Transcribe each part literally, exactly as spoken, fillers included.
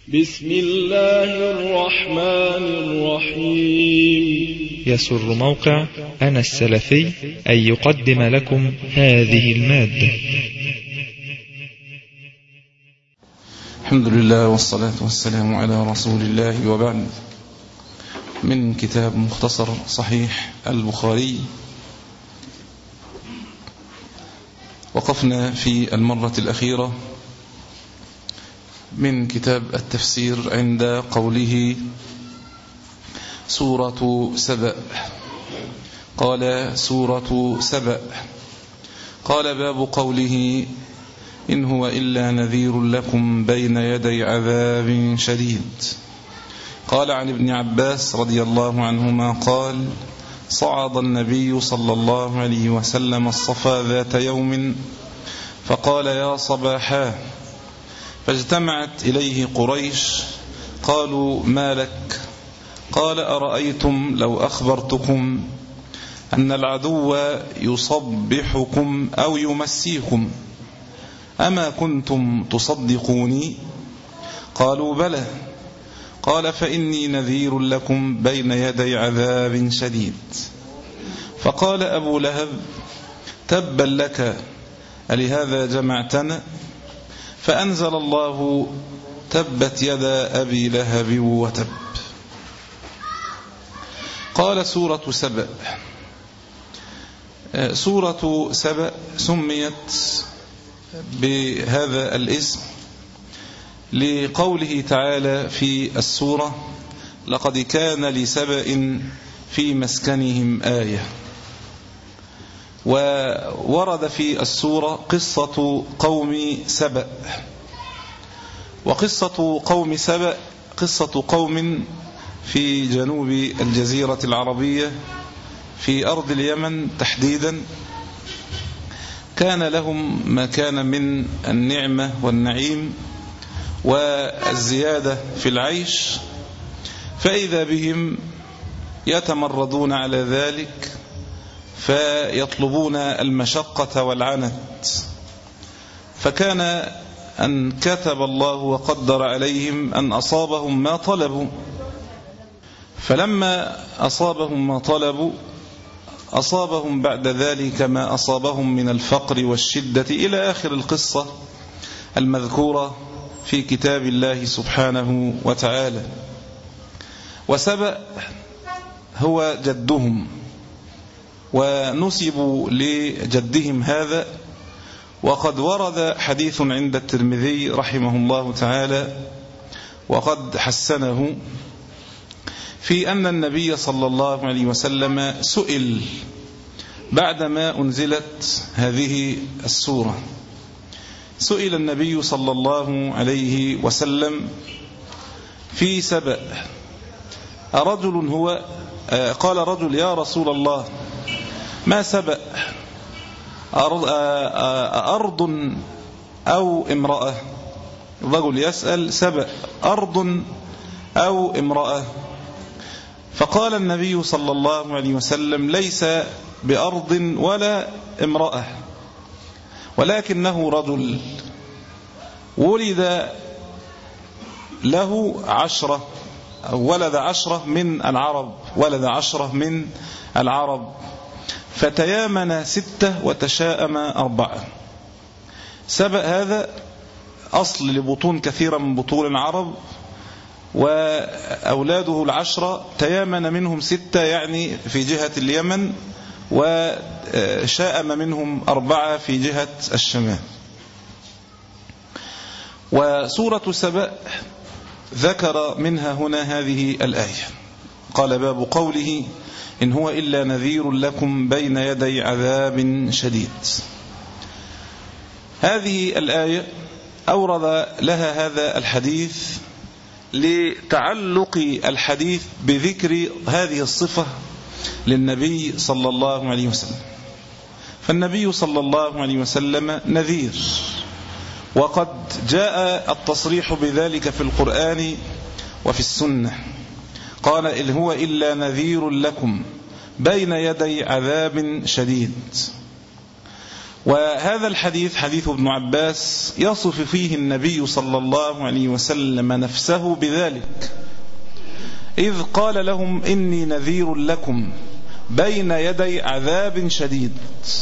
بسم الله الرحمن الرحيم. يسر موقع أنا السلفي أن يقدم لكم هذه المادة. الحمد لله والصلاة والسلام على رسول الله، وبعد. من كتاب مختصر صحيح البخاري، وقفنا في المرة الأخيرة من كتاب التفسير عند قوله سورة سبأ. قال سورة سبأ، قال باب قوله إن هو إلا نذير لكم بين يدي عذاب شديد. قال عن ابن عباس رضي الله عنهما قال صعد النبي صلى الله عليه وسلم الصفا ذات يوم فقال يا صباحا، فاجتمعت إليه قريش قالوا ما لك؟ قال أرأيتم لو أخبرتكم أن العدو يصبحكم أو يمسيكم أما كنتم تصدقوني؟ قالوا بلى. قال فإني نذير لكم بين يدي عذاب شديد. فقال أبو لهب تبا لك، ألهذا جمعتنا؟ فأنزل الله تبت يدا أبي لهب وتب. قال سورة سبأ. سورة سبأ سميت بهذا الاسم لقوله تعالى في السورة لقد كان لسبأ في مسكنهم آية. وورد في السورة قصة قوم سبأ، وقصة قوم سبأ قصة قوم في جنوب الجزيرة العربية في أرض اليمن تحديدا، كان لهم ما كان من النعمة والنعيم والزيادة في العيش، فإذا بهم يتمردون على ذلك فيطلبون المشقة والعنت. فكان أن كتب الله وقدر عليهم أن أصابهم ما طلبوا، فلما أصابهم ما طلبوا أصابهم بعد ذلك ما أصابهم من الفقر والشدة إلى آخر القصة المذكورة في كتاب الله سبحانه وتعالى. وسبأ هو جدهم، ونسبوا لجدهم هذا. وقد ورد حديث عند الترمذي رحمه الله تعالى وقد حسنه في أن النبي صلى الله عليه وسلم سئل بعدما أنزلت هذه السورة، سئل النبي صلى الله عليه وسلم في سبأ أرجل هو؟ قال رجل يا رسول الله ما سبأ؟ أرض أو امرأة؟ الرجل يسأل سبأ أرض أو امرأة؟ فقال النبي صلى الله عليه وسلم ليس بأرض ولا امرأة، ولكنه رجل ولد له عشرة أو ولد عشرة من العرب ولد عشرة من العرب فتيامن ستة وتشاءم أربعة. سبأ هذا أصل لبطون كثيرة من بطون العرب، وأولاده العشرة تيامن منهم ستة يعني في جهة اليمن، وشاءم منهم أربعة في جهة الشمال. وسورة سبأ ذكر منها هنا هذه الآية، قال باب قوله إن هو إلا نذير لكم بين يدي عذاب شديد. هذه الآية أورد لها هذا الحديث لتعلق الحديث بذكر هذه الصفة للنبي صلى الله عليه وسلم. فالنبي صلى الله عليه وسلم نذير، وقد جاء التصريح بذلك في القرآن وفي السنة. قال إن هو إلا نذير لكم بين يدي عذاب شديد. وهذا الحديث حديث ابن عباس يصف فيه النبي صلى الله عليه وسلم نفسه بذلك، إذ قال لهم إني نذير لكم بين يدي عذاب شديد.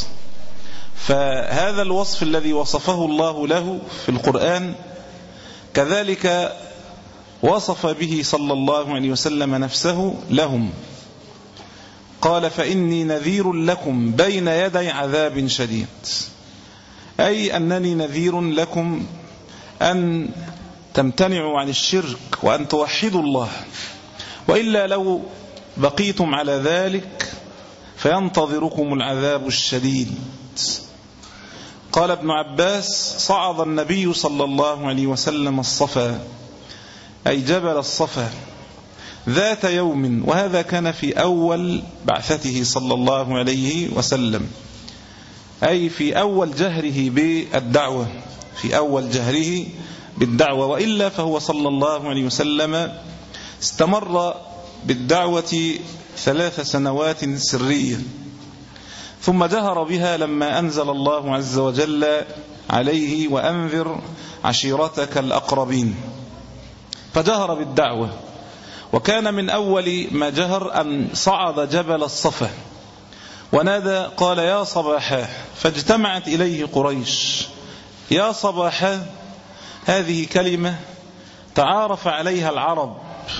فهذا الوصف الذي وصفه الله له في القرآن كذلك وصف به صلى الله عليه وسلم نفسه لهم، قال فإني نذير لكم بين يدي عذاب شديد، أي أنني نذير لكم أن تمتنعوا عن الشرك وأن توحدوا الله، وإلا لو بقيتم على ذلك فينتظركم العذاب الشديد. قال ابن عباس صعد النبي صلى الله عليه وسلم الصفا، أي جبل الصفا، ذات يوم، وهذا كان في أول بعثته صلى الله عليه وسلم، أي في أول جهره بالدعوة، في أول جهره بالدعوة، وإلا فهو صلى الله عليه وسلم استمر بالدعوة ثلاث سنوات سرية، ثم جهر بها لما أنزل الله عز وجل عليه وأنذر عشيرتك الأقربين، فجهر بالدعوة. وكان من أول ما جهر أن صعد جبل الصفا ونادى قال يا صباحا، فاجتمعت إليه قريش. يا صباحا هذه كلمة تعارف عليها العرب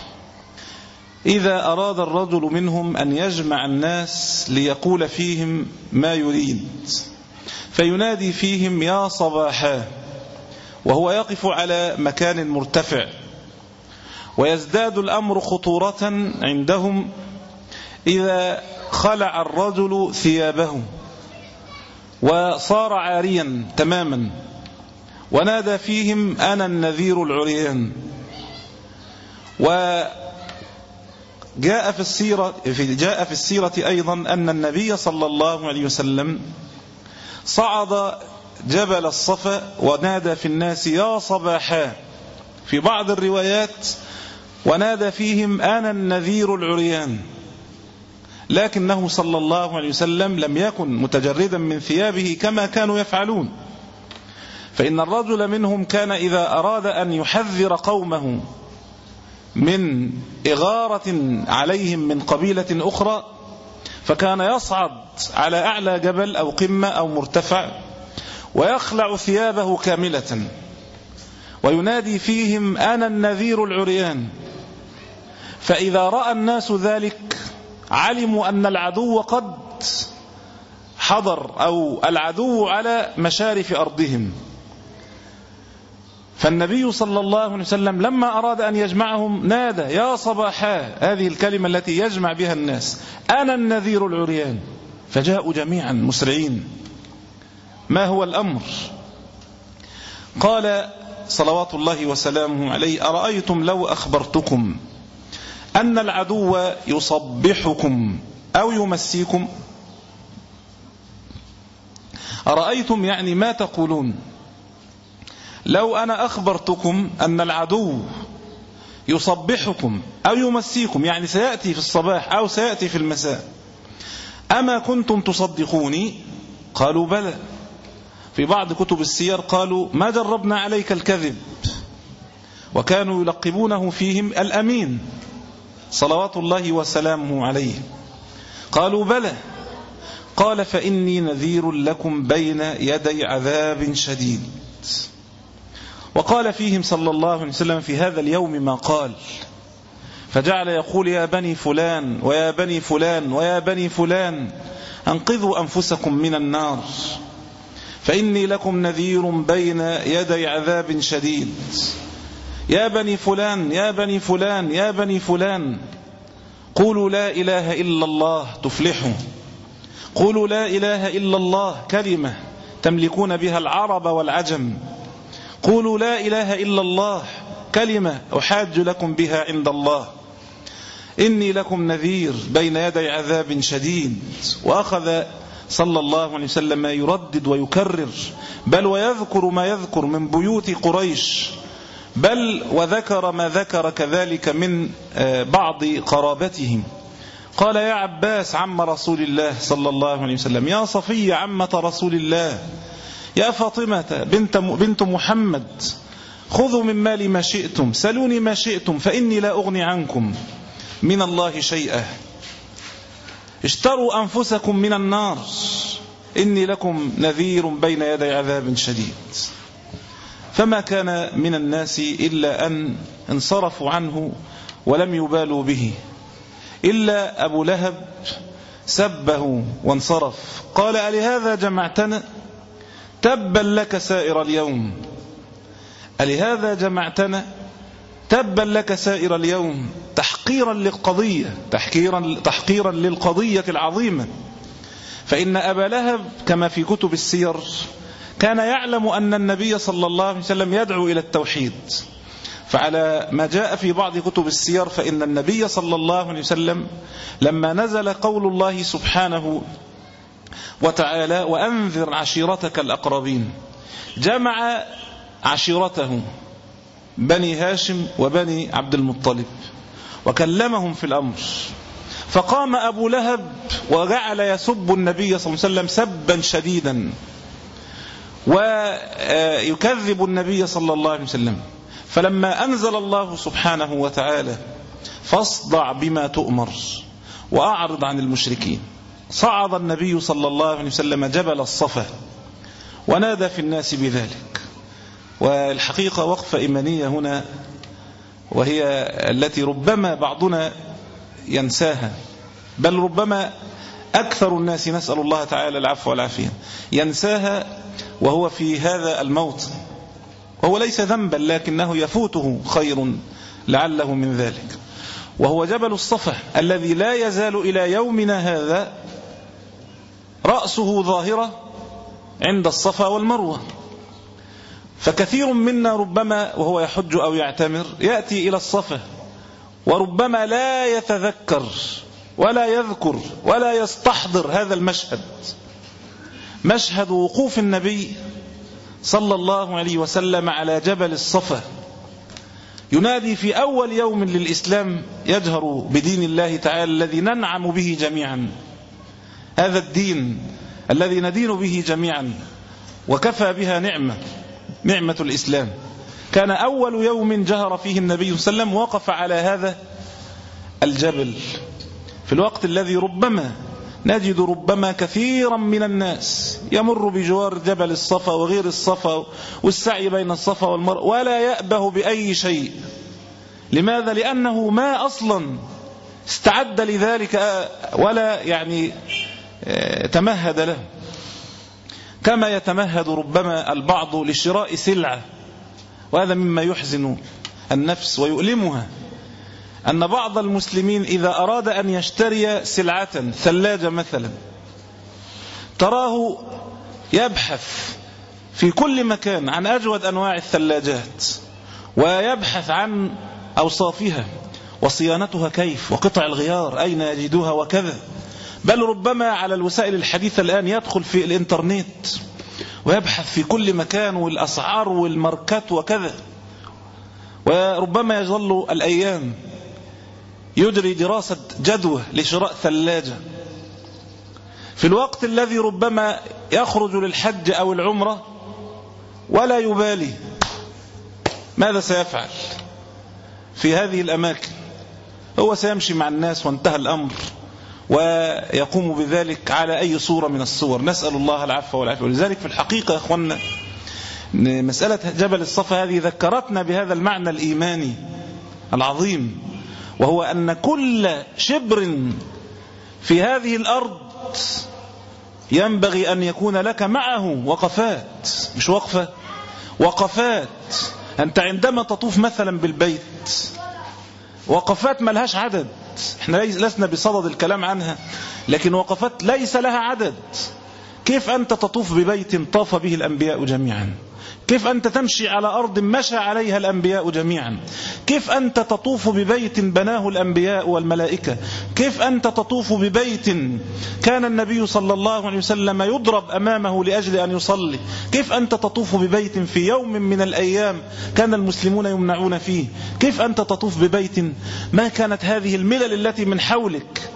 إذا أراد الرجل منهم أن يجمع الناس ليقول فيهم ما يريد، فينادي فيهم يا صباحا وهو يقف على مكان مرتفع، ويزداد الأمر خطورة عندهم إذا خلع الرجل ثيابه وصار عاريا تماما، ونادى فيهم أنا النذير العريان. وجاء في السيرة جاء في السيرة أيضا أن النبي صلى الله عليه وسلم صعد جبل الصفا ونادى في الناس يا صباحا، في بعض الروايات ونادى فيهم أنا النذير العريان، لكنه صلى الله عليه وسلم لم يكن متجردا من ثيابه كما كانوا يفعلون، فإن الرجل منهم كان إذا أراد أن يحذر قومه من إغارة عليهم من قبيلة أخرى فكان يصعد على أعلى جبل أو قمة أو مرتفع ويخلع ثيابه كاملة وينادي فيهم أنا النذير العريان. فإذا رأى الناس ذلك علموا أن العدو قد حضر أو العدو على مشارف أرضهم. فالنبي صلى الله عليه وسلم لما أراد أن يجمعهم نادى يا صباحا، هذه الكلمة التي يجمع بها الناس، أنا النذير العريان، فجاءوا جميعا مسرعين. ما هو الأمر؟ قال صلوات الله وسلامه عليه أرأيتم لو أخبرتكم أن العدو يصبحكم أو يمسيكم؟ أرأيتم يعني ما تقولون لو أنا أخبرتكم أن العدو يصبحكم أو يمسيكم، يعني سيأتي في الصباح أو سيأتي في المساء، أما كنتم تصدقوني؟ قالوا بلى. في بعض كتب السير قالوا ما جربنا عليك الكذب، وكانوا يلقبونه فيهم الأمين صلوات الله وسلامه عليه. قالوا بلى. قال فإني نذير لكم بين يدي عذاب شديد. وقال فيهم صلى الله عليه وسلم في هذا اليوم ما قال، فجعل يقول يا بني فلان ويا بني فلان ويا بني فلان أنقذوا أنفسكم من النار، فإني لكم نذير بين يدي عذاب شديد. يا بني فلان يا بني فلان يا بني فلان قولوا لا إله إلا الله تفلحوا، قولوا لا إله إلا الله كلمة تملكون بها العرب والعجم، قولوا لا إله إلا الله كلمة أحاج لكم بها عند الله، إني لكم نذير بين يدي عذاب شديد. وأخذ صلى الله عليه وسلم ما يردد ويكرر، بل ويذكر ما يذكر من بيوت قريش، بل وذكر ما ذكر كذلك من بعض قرابتهم. قال يا عباس عم رسول الله صلى الله عليه وسلم، يا صفية عمة رسول الله، يا فاطمة بنت بنت محمد، خذوا من مالي ما شئتم، سلوني ما شئتم، فإني لا أغني عنكم من الله شيئا، اشتروا أنفسكم من النار، إني لكم نذير بين يدي عذاب شديد. فما كان من الناس إلا أن انصرفوا عنه ولم يبالوا به، إلا أبو لهب سبه وانصرف، قال ألهذا جمعتنا؟ تبا لك سائر اليوم، ألهذا جمعتنا؟ تبا لك سائر اليوم، تحقيرا للقضية، تحقيرا, تحقيرا للقضية العظيمة. فإن أبا لهب كما في كتب السير كان يعلم أن النبي صلى الله عليه وسلم يدعو إلى التوحيد، فعلى ما جاء في بعض كتب السير فإن النبي صلى الله عليه وسلم لما نزل قول الله سبحانه وتعالى وأنذر عشيرتك الأقربين، جمع عشيرته بني هاشم وبني عبد المطلب وكلمهم في الأمر، فقام أبو لهب وجعل يسب النبي صلى الله عليه وسلم سبا شديدا ويكذب النبي صلى الله عليه وسلم. فلما أنزل الله سبحانه وتعالى فاصدع بما تؤمر وأعرض عن المشركين، صعد النبي صلى الله عليه وسلم جبل الصفا ونادى في الناس بذلك. والحقيقة وقفة إيمانية هنا، وهي التي ربما بعضنا ينساها، بل ربما أكثر الناس، نسأل الله تعالى العفو والعافية، ينساها وهو في هذا الموطن، وهو ليس ذنبا لكنه يفوته خير لعله من ذلك، وهو جبل الصفا الذي لا يزال إلى يومنا هذا رأسه ظاهرة عند الصفا والمروة. فكثير منا ربما وهو يحج أو يعتمر يأتي إلى الصفا وربما لا يتذكر ولا يذكر ولا يستحضر هذا المشهد، مشهد وقوف النبي صلى الله عليه وسلم على جبل الصفا ينادي في أول يوم للإسلام يجهر بدين الله تعالى الذي ننعم به جميعا، هذا الدين الذي ندين به جميعا وكفى بها نعمة، نعمة الإسلام. كان أول يوم جهر فيه النبي صلى الله عليه وسلم وقف على هذا الجبل في الوقت الذي ربما نجد ربما كثيرا من الناس يمر بجوار جبل الصفا وغير الصفا والسعي بين الصفا والمروة ولا يأبه بأي شيء. لماذا؟ لأنه ما أصلا استعد لذلك ولا يعني تمهد له، كما يتمهد ربما البعض لشراء سلعة. وهذا مما يحزن النفس ويؤلمها، أن بعض المسلمين إذا أراد أن يشتري سلعة، ثلاجة مثلا، تراه يبحث في كل مكان عن أجود أنواع الثلاجات ويبحث عن أوصافها وصيانتها كيف وقطع الغيار أين يجدوها وكذا، بل ربما على الوسائل الحديثة الآن يدخل في الإنترنت ويبحث في كل مكان والأسعار والماركات وكذا، وربما يظل الأيام يجري دراسة جدوى لشراء ثلاجة في الوقت الذي ربما يخرج للحج أو العمرة ولا يبالي ماذا سيفعل في هذه الأماكن. هو سيمشي مع الناس وانتهى الأمر ويقوم بذلك على أي صورة من الصور، نسأل الله العفو والعافية. ولذلك في الحقيقة يا أخوانا مسألة جبل الصفا هذه ذكرتنا بهذا المعنى الإيماني العظيم، وهو أن كل شبر في هذه الأرض ينبغي أن يكون لك معه وقفات، مش وقفة، وقفات. أنت عندما تطوف مثلا بالبيت وقفات ما لهاش عدد، احنا لسنا بصدد الكلام عنها، لكن وقفات ليس لها عدد. كيف أنت تطوف ببيت طاف به الأنبياء جميعا؟ كيف أنت تمشي على أرض مشى عليها الأنبياء جميعا؟ كيف أنت تطوف ببيت بناه الأنبياء والملائكة؟ كيف أنت تطوف ببيت كان النبي صلى الله عليه وسلم يضرب أمامه لأجل أن يصلي؟ كيف أنت تطوف ببيت في يوم من الأيام كان المسلمون يمنعون فيه؟ كيف أنت تطوف ببيت ما كانت هذه الملل التي من حولك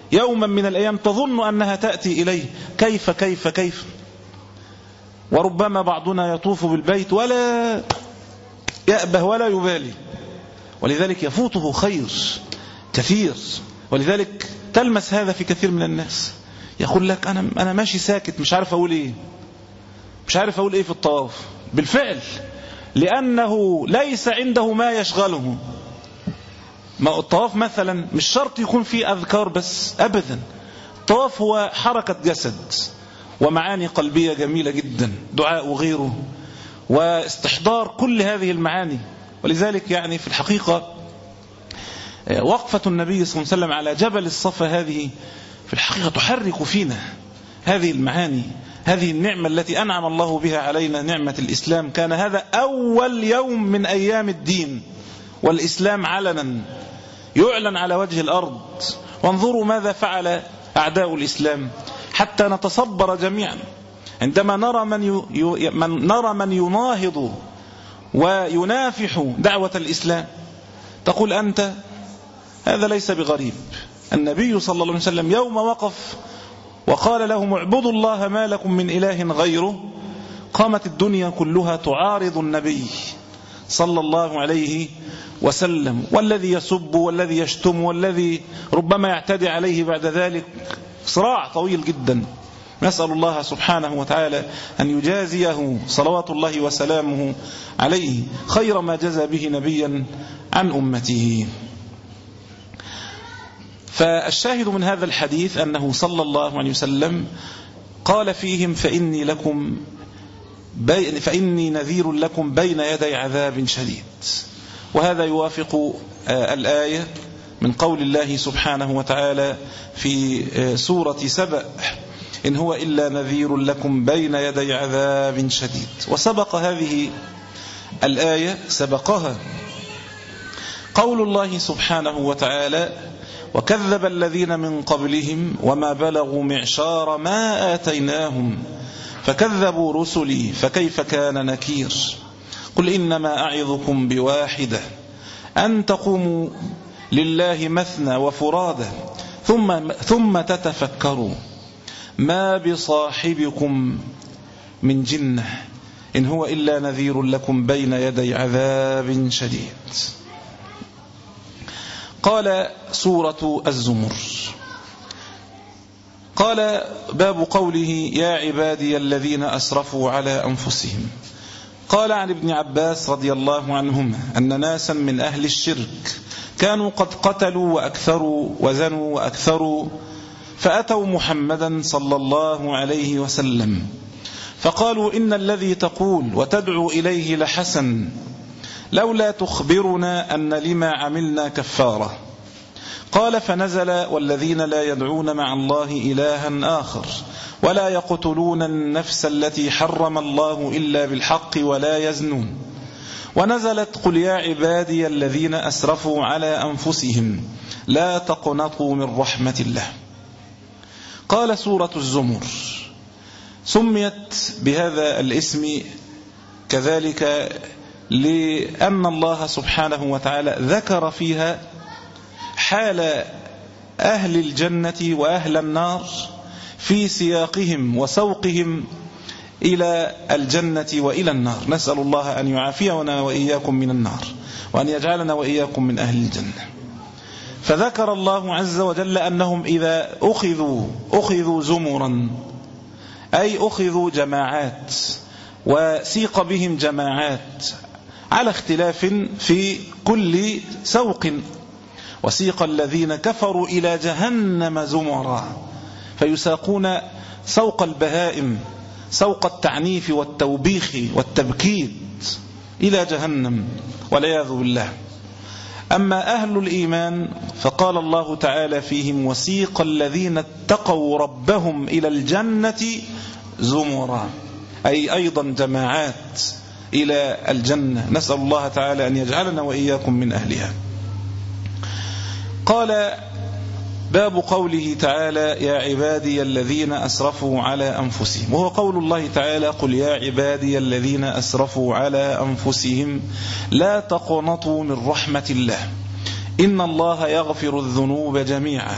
يوما من الأيام تظن أنها تأتي إليه، كيف كيف كيف. وربما بعضنا يطوف بالبيت ولا يأبه ولا يبالي، ولذلك يفوته خير كثير. ولذلك تلمس هذا في كثير من الناس، يقول لك أنا, أنا ماشي ساكت مش عارف أقول إيه، مش عارف أقول إيه في الطواف. بالفعل لأنه ليس عنده ما يشغله. ما الطواف مثلا مش شرط يكون فيه أذكار بس، أبدا. الطواف هو حركة جسد ومعاني قلبية جميلة جدا، دعاء وغيره، واستحضار كل هذه المعاني. ولذلك يعني في الحقيقة وقفة النبي صلى الله عليه وسلم على جبل الصفا هذه في الحقيقة تحرك فينا هذه المعاني، هذه النعمة التي أنعم الله بها علينا، نعمة الإسلام. كان هذا أول يوم من أيام الدين، والإسلام علنا يعلن على وجه الأرض. وانظروا ماذا فعل أعداء الإسلام حتى نتصبر جميعا عندما نرى من, ي... من نرى من يناهض وينافح دعوة الإسلام. تقول أنت هذا ليس بغريب. النبي صلى الله عليه وسلم يوم وقف وقال لهم اعبدوا الله ما لكم من إله غيره، قامت الدنيا كلها تعارض النبي صلى الله عليه وسلم، والذي يسب والذي يشتم والذي ربما يعتدي عليه بعد ذلك، صراع طويل جدا. نسأل الله سبحانه وتعالى أن يجازيه صلوات الله وسلامه عليه خير ما جزى به نبيا عن أمته. فالشاهد من هذا الحديث أنه صلى الله عليه وسلم قال فيهم فإني لكم بي فإني نذير لكم بين يدي عذاب شديد. وهذا يوافق الآية من قول الله سبحانه وتعالى في سورة سبأ إن هو إلا نذير لكم بين يدي عذاب شديد. وسبق هذه الآية سبقها قول الله سبحانه وتعالى وكذب الذين من قبلهم وما بلغوا معشار ما آتيناهم فكذبوا رسلي فكيف كان نكير. قل إنما أعظكم بواحدة أن تقوموا لله مثنى وفرادى ثم, ثم تتفكروا ما بصاحبكم من جنة إن هو إلا نذير لكم بين يدي عذاب شديد. قال سورة الزمر قال باب قوله يا عبادي الذين أسرفوا على أنفسهم. قال عن ابن عباس رضي الله عنهما أن ناسا من أهل الشرك كانوا قد قتلوا وأكثروا وزنوا وأكثروا فأتوا محمدا صلى الله عليه وسلم فقالوا إن الذي تقول وتدعو إليه لحسن لولا تخبرنا أن لما عملنا كفارة. قال فنزل والذين لا يدعون مع الله إلها آخر ولا يقتلون النفس التي حرم الله إلا بالحق ولا يزنون. ونزلت قل يا عبادي الذين أسرفوا على أنفسهم لا تقنطوا من رحمة الله. قال سورة الزمر سميت بهذا الاسم كذلك لأن الله سبحانه وتعالى ذكر فيها حال أهل الجنة وأهل النار في سياقهم وسوقهم إلى الجنة وإلى النار. نسأل الله أن يعافينا وإياكم من النار وأن يجعلنا وإياكم من أهل الجنة. فذكر الله عز وجل أنهم إذا أخذوا أخذوا زمرا أي أخذوا جماعات وسيق بهم جماعات على اختلاف في كل سوق. وسيق الذين كفروا إلى جهنم زمرا فيساقون سوق البهائم سوق التعنيف والتوبيخ والتبكيت إلى جهنم والعياذ بالله. أما أهل الإيمان فقال الله تعالى فيهم وسيق الذين اتقوا ربهم إلى الجنة زمرا أي أيضا جماعات إلى الجنة. نسأل الله تعالى أن يجعلنا وإياكم من أهلها. قال باب قوله تعالى يا عبادي الذين أسرفوا على أنفسهم، وهو قول الله تعالى قل يا عبادي الذين أسرفوا على أنفسهم لا تقنطوا من رحمة الله إن الله يغفر الذنوب جميعا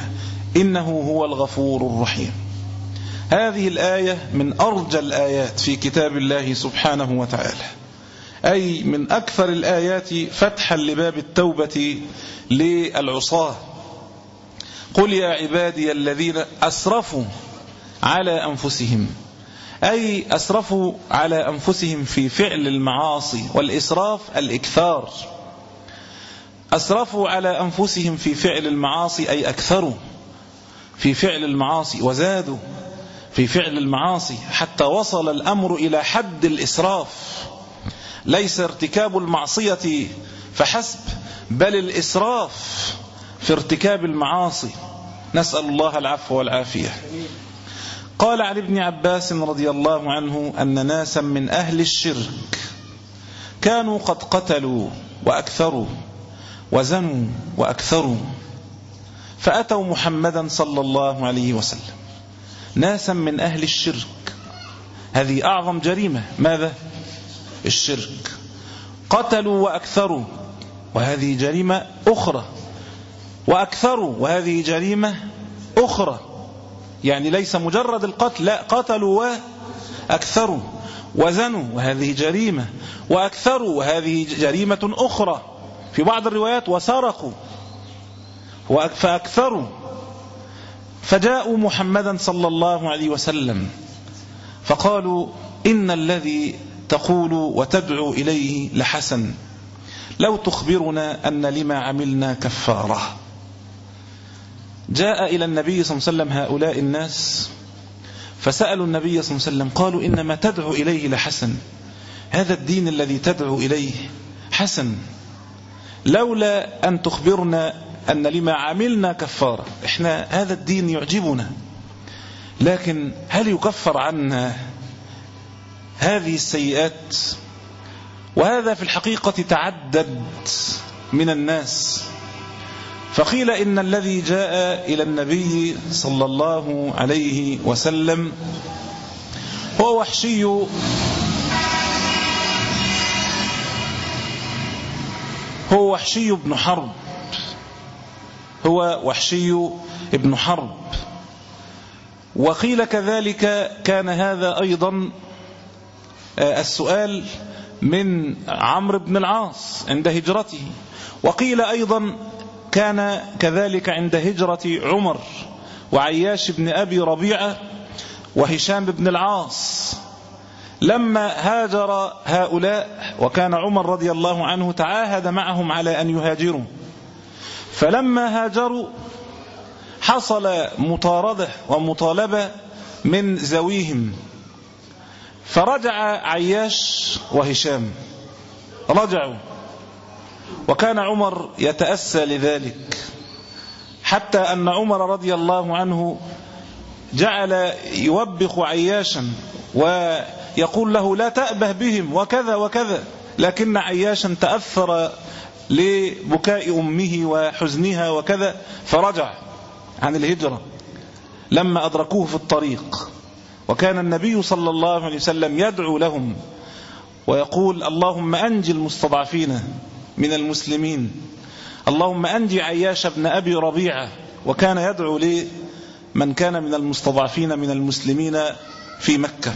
إنه هو الغفور الرحيم. هذه الآية من أرجى الآيات في كتاب الله سبحانه وتعالى، أي من أكثر الآيات فتحا لباب التوبة للعصاة. قل يا عبادي الذين أسرفوا على أنفسهم، أي أسرفوا على أنفسهم في فعل المعاصي، والإسراف الإكثار. أسرفوا على أنفسهم في فعل المعاصي أي أكثروا في فعل المعاصي وزادوا في فعل المعاصي حتى وصل الأمر إلى حد الإسراف. ليس ارتكاب المعصية فحسب، بل الإسراف في ارتكاب المعاصي، نسأل الله العفو والعافية. قال عن ابن عباس رضي الله عنه أن ناسا من أهل الشرك كانوا قد قتلوا وأكثروا وزنوا وأكثروا، فأتوا محمدا صلى الله عليه وسلم. ناسا من أهل الشرك، هذه أعظم جريمة. ماذا؟ الشرك. قتلوا وأكثروا، وهذه جريمة أخرى. وأكثروا، وهذه جريمة أخرى. يعني ليس مجرد القتل، لا، قتلوا وأكثروا. وزنوا، وهذه جريمة. وأكثروا، وهذه جريمة أخرى. في بعض الروايات وسرقوا فأكثروا. فجاءوا محمدا صلى الله عليه وسلم فقالوا إن الذي تقول وتدعو إليه لحسن، لو تخبرنا أن لما عملنا كفارة. جاء إلى النبي صلى الله عليه وسلم هؤلاء الناس فسألوا النبي صلى الله عليه وسلم، قالوا إنما تدعو إليه لحسن، هذا الدين الذي تدعو إليه حسن، لولا أن تخبرنا أن لما عملنا كفارة. إحنا هذا الدين يعجبنا، لكن هل يكفر عنا هذه السيئات؟ وهذا في الحقيقة تعدد من الناس. فقيل إن الذي جاء إلى النبي صلى الله عليه وسلم هو وحشي هو وحشي بن حرب هو وحشي بن حرب وقيل كذلك كان هذا أيضا السؤال من عمرو بن العاص عند هجرته، وقيل أيضا كان كذلك عند هجرة عمر وعياش بن أبي ربيعة وهشام بن العاص. لما هاجر هؤلاء، وكان عمر رضي الله عنه تعاهد معهم على أن يهاجروا، فلما هاجروا حصل مطاردة ومطالبة من ذويهم، فرجع عياش وهشام، رجعوا، وكان عمر يتأسى لذلك، حتى أن عمر رضي الله عنه جعل يوبخ عياشا ويقول له لا تأبه بهم وكذا وكذا، لكن عياشا تأثر لبكاء أمه وحزنها وكذا، فرجع عن الهجرة لما أدركوه في الطريق. وكان النبي صلى الله عليه وسلم يدعو لهم ويقول اللهم أنجي المستضعفين من المسلمين، اللهم أنجي عياش بن أبي ربيعة، وكان يدعو لمن كان من المستضعفين من المسلمين في مكة.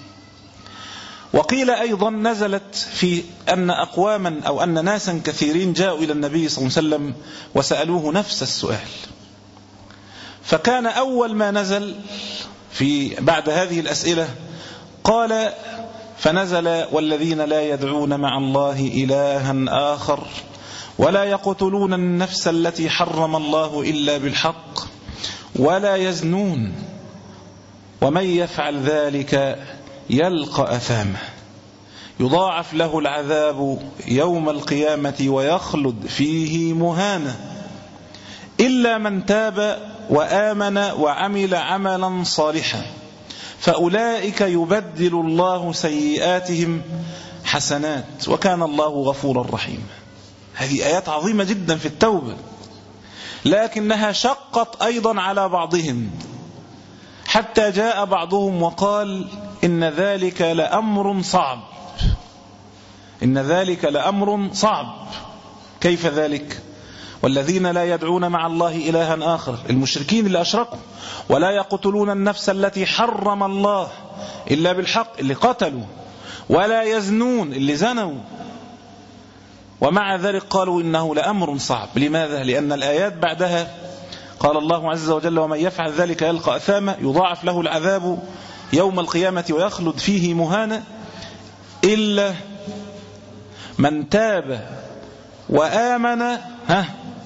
وقيل أيضا نزلت في أن أقواما أو أن ناسا كثيرين جاءوا إلى النبي صلى الله عليه وسلم وسألوه نفس السؤال، فكان أول ما نزل في بعد هذه الأسئلة قال فنزل والذين لا يدعون مع الله إلها آخر ولا يقتلون النفس التي حرم الله إلا بالحق ولا يزنون ومن يفعل ذلك يلقى أثامه يضاعف له العذاب يوم القيامة ويخلد فيه مهانا إلا من تاب وآمن وعمل عملا صالحا فأولئك يبدل الله سيئاتهم حسنات وكان الله غفورا رحيما. هذه آيات عظيمة جدا في التوبة، لكنها شقت أيضا على بعضهم، حتى جاء بعضهم وقال إن ذلك لأمر صعب إن ذلك لأمر صعب. كيف ذلك؟ والذين لا يدعون مع الله إلها آخر، المشركين اللي أشركوا، ولا يقتلون النفس التي حرم الله إلا بالحق اللي قتلوا، ولا يزنون اللي زنوا. ومع ذلك قالوا إنه لأمر صعب. لماذا؟ لأن الآيات بعدها قال الله عز وجل: ومن يفعل ذلك يلقى أثاما يضاعف له العذاب يوم القيامة ويخلد فيه مهانا إلا من تاب وآمن ها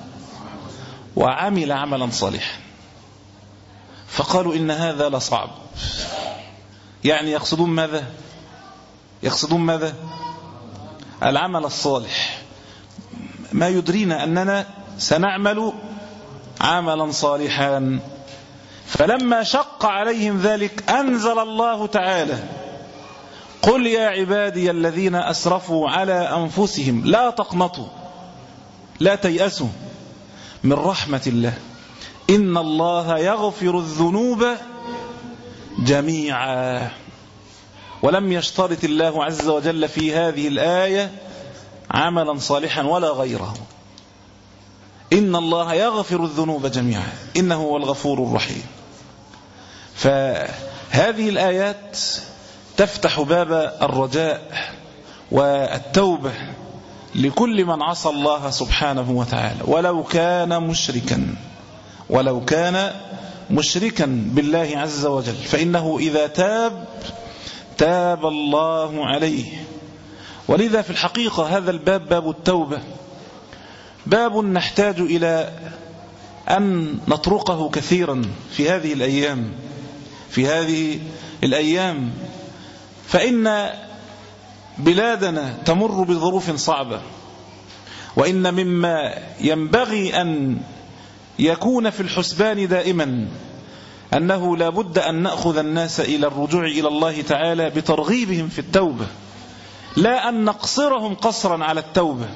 وعمل عملا صالحا. فقالوا إن هذا لصعب. يعني يقصدون ماذا؟ يقصدون ماذا؟ العمل الصالح. ما يدرينا أننا سنعمل عملا صالحا. فلما شق عليهم ذلك أنزل الله تعالى: قل يا عبادي الذين أسرفوا على أنفسهم لا تقنطوا، لا تيأسوا من رحمة الله، إن الله يغفر الذنوب جميعا. ولم يشترط الله عز وجل في هذه الآية عملا صالحا ولا غيره. إن الله يغفر الذنوب جميعا إنه هو الغفور الرحيم. فهذه الآيات تفتح باب الرجاء والتوبة لكل من عصى الله سبحانه وتعالى ولو كان مشركا ولو كان مشركا بالله عز وجل، فإنه إذا تاب تاب الله عليه. ولذا في الحقيقة هذا الباب، باب التوبة، باب نحتاج إلى أن نطرقه كثيرا في هذه الأيام في هذه الأيام فإن بلادنا تمر بظروف صعبة، وإن مما ينبغي أن يكون في الحسبان دائما أنه لا بد أن نأخذ الناس إلى الرجوع إلى الله تعالى بترغيبهم في التوبة، لا أن نقصرهم قصرا على التوبة.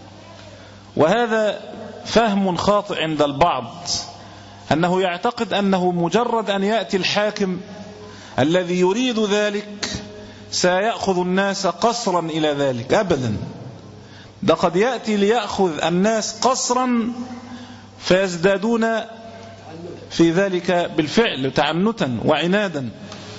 وهذا فهم خاطئ عند البعض، أنه يعتقد أنه مجرد أن يأتي الحاكم الذي يريد ذلك سيأخذ الناس قصرا إلى ذلك. أبدا، ده قد يأتي ليأخذ الناس قصرا فيزدادون في ذلك بالفعل تعنتا وعنادا.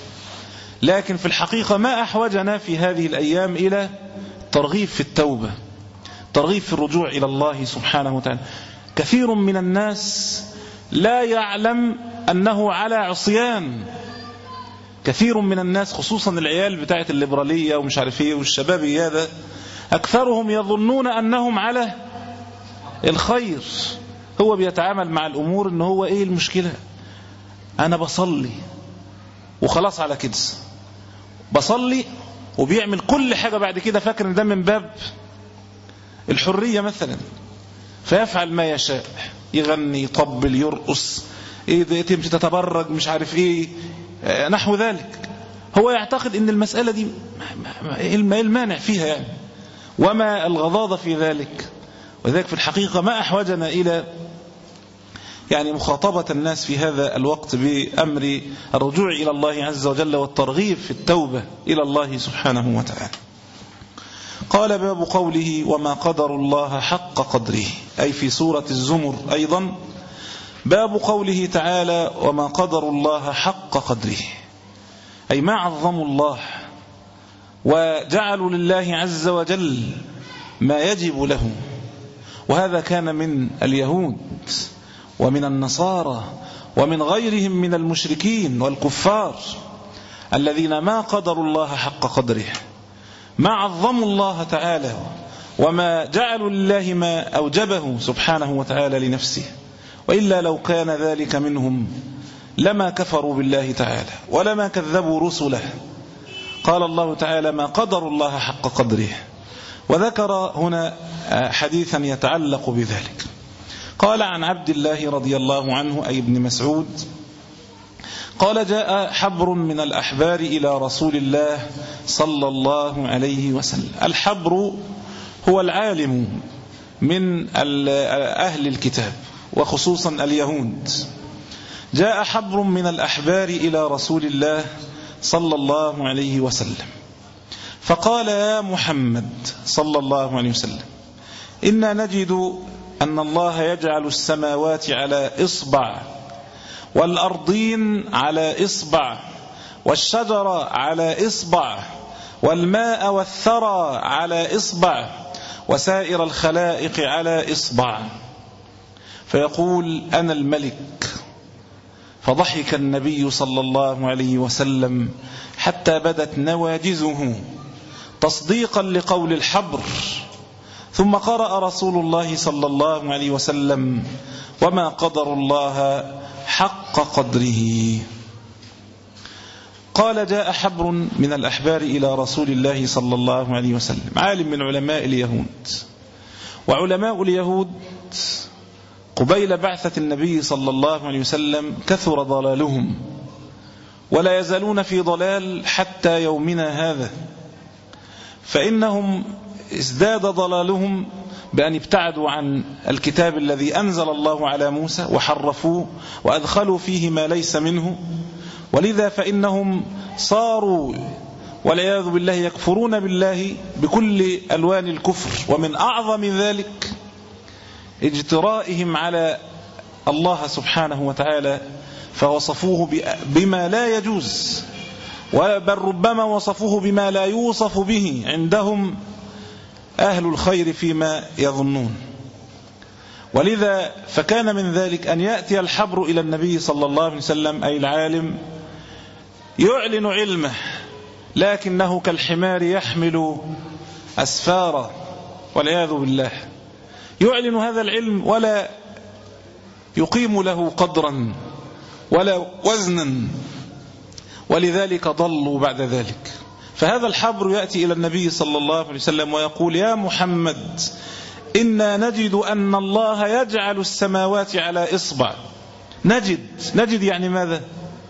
لكن في الحقيقة ما أحوجنا في هذه الأيام إلى ترغيب في التوبة، ترغيب في الرجوع إلى الله سبحانه وتعالى. كثير من الناس لا يعلم أنه على عصيان. كثير من الناس خصوصا العيال بتاعت الليبرالية ومش عارف ايه والشبابي هذا، أكثرهم يظنون أنهم على الخير. هو بيتعامل مع الأمور إنه هو إيه المشكلة، أنا بصلي وخلاص على كده، بصلي وبيعمل كل حاجة بعد كده فاكر إن ده من باب الحرية مثلا، فيفعل ما يشاء، يغني، يطبل، يرقص، إيه تمشي تتبرج، مش عارف إيه نحو ذلك. هو يعتقد إن المسألة دي إيه المانع فيها يعني، وما الغضاضة في ذلك. وذلك في الحقيقة ما أحوجنا إلى يعني مخاطبة الناس في هذا الوقت بأمر الرجوع إلى الله عز وجل والترغيب في التوبة إلى الله سبحانه وتعالى. قال: باب قوله: وما قدر الله حق قدره، أي في سورة الزمر. أيضا باب قوله تعالى: وما قدر الله حق قدره، أي ما عظموا الله وجعلوا لله عز وجل ما يجب له. وهذا كان من اليهود ومن النصارى ومن غيرهم من المشركين والكفار الذين ما قدروا الله حق قدره، ما عظموا الله تعالى وما جعلوا لله ما أوجبه سبحانه وتعالى لنفسه. وإلا لو كان ذلك منهم لما كفروا بالله تعالى ولما كذبوا رسله. قال الله تعالى: ما قدروا الله حق قدره. وذكر هنا حديثا يتعلق بذلك. قال: عن عبد الله رضي الله عنه أي ابن مسعود قال: جاء حبر من الأحبار إلى رسول الله صلى الله عليه وسلم. الحبر هو العالم من أهل الكتاب وخصوصا اليهود. جاء حبر من الأحبار إلى رسول الله صلى الله عليه وسلم فقال: يا محمد صلى الله عليه وسلم، إنا نجد أن الله يجعل السماوات على إصبع والأرضين على إصبع والشجر على إصبع والماء والثرى على إصبع وسائر الخلائق على إصبع، فيقول أنا الملك. فضحك النبي صلى الله عليه وسلم حتى بدت نواجزه تصديقا لقول الحبر، ثم قرأ رسول الله صلى الله عليه وسلم وما قدر الله حق قدره. قال جاء حبر من الأحبار إلى رسول الله صلى الله عليه وسلم، عالم من علماء اليهود، وعلماء اليهود قبيل بعثة النبي صلى الله عليه وسلم كثر ضلالهم ولا يزالون في ضلال حتى يومنا هذا، فإنهم ازداد ضلالهم بأن ابتعدوا عن الكتاب الذي أنزل الله على موسى وحرفوه وأدخلوا فيه ما ليس منه، ولذا فإنهم صاروا والعياذ بالله يكفرون بالله بكل ألوان الكفر، ومن أعظم ذلك اجترائهم على الله سبحانه وتعالى فوصفوه بما لا يجوز، بل ربما وصفوه بما لا يوصف به عندهم أهل الخير فيما يظنون. ولذا فكان من ذلك أن يأتي الحبر إلى النبي صلى الله عليه وسلم أي العالم يعلن علمه، لكنه كالحمار يحمل أسفارا والعياذ بالله، يعلن هذا العلم ولا يقيم له قدرا ولا وزنا، ولذلك ضلوا بعد ذلك. فهذا الحبر يأتي إلى النبي صلى الله عليه وسلم ويقول يا محمد إنا نجد أن الله يجعل السماوات على إصبع. نجد نجد يعني ماذا؟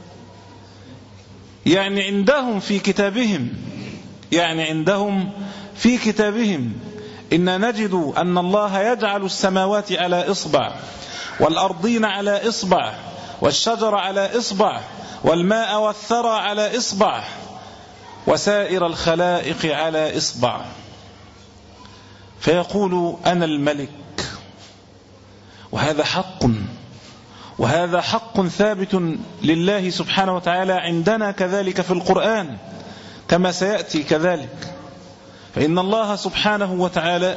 يعني عندهم في كتابهم، يعني عندهم في كتابهم إنا نجد أن الله يجعل السماوات على إصبع والأرضين على إصبع والشجر على إصبع والماء والثرى على إصبع وسائر الخلائق على إصبع. فيقول أنا الملك، وهذا حق، وهذا حق ثابت لله سبحانه وتعالى عندنا كذلك في القرآن كما سيأتي كذلك. فإن الله سبحانه وتعالى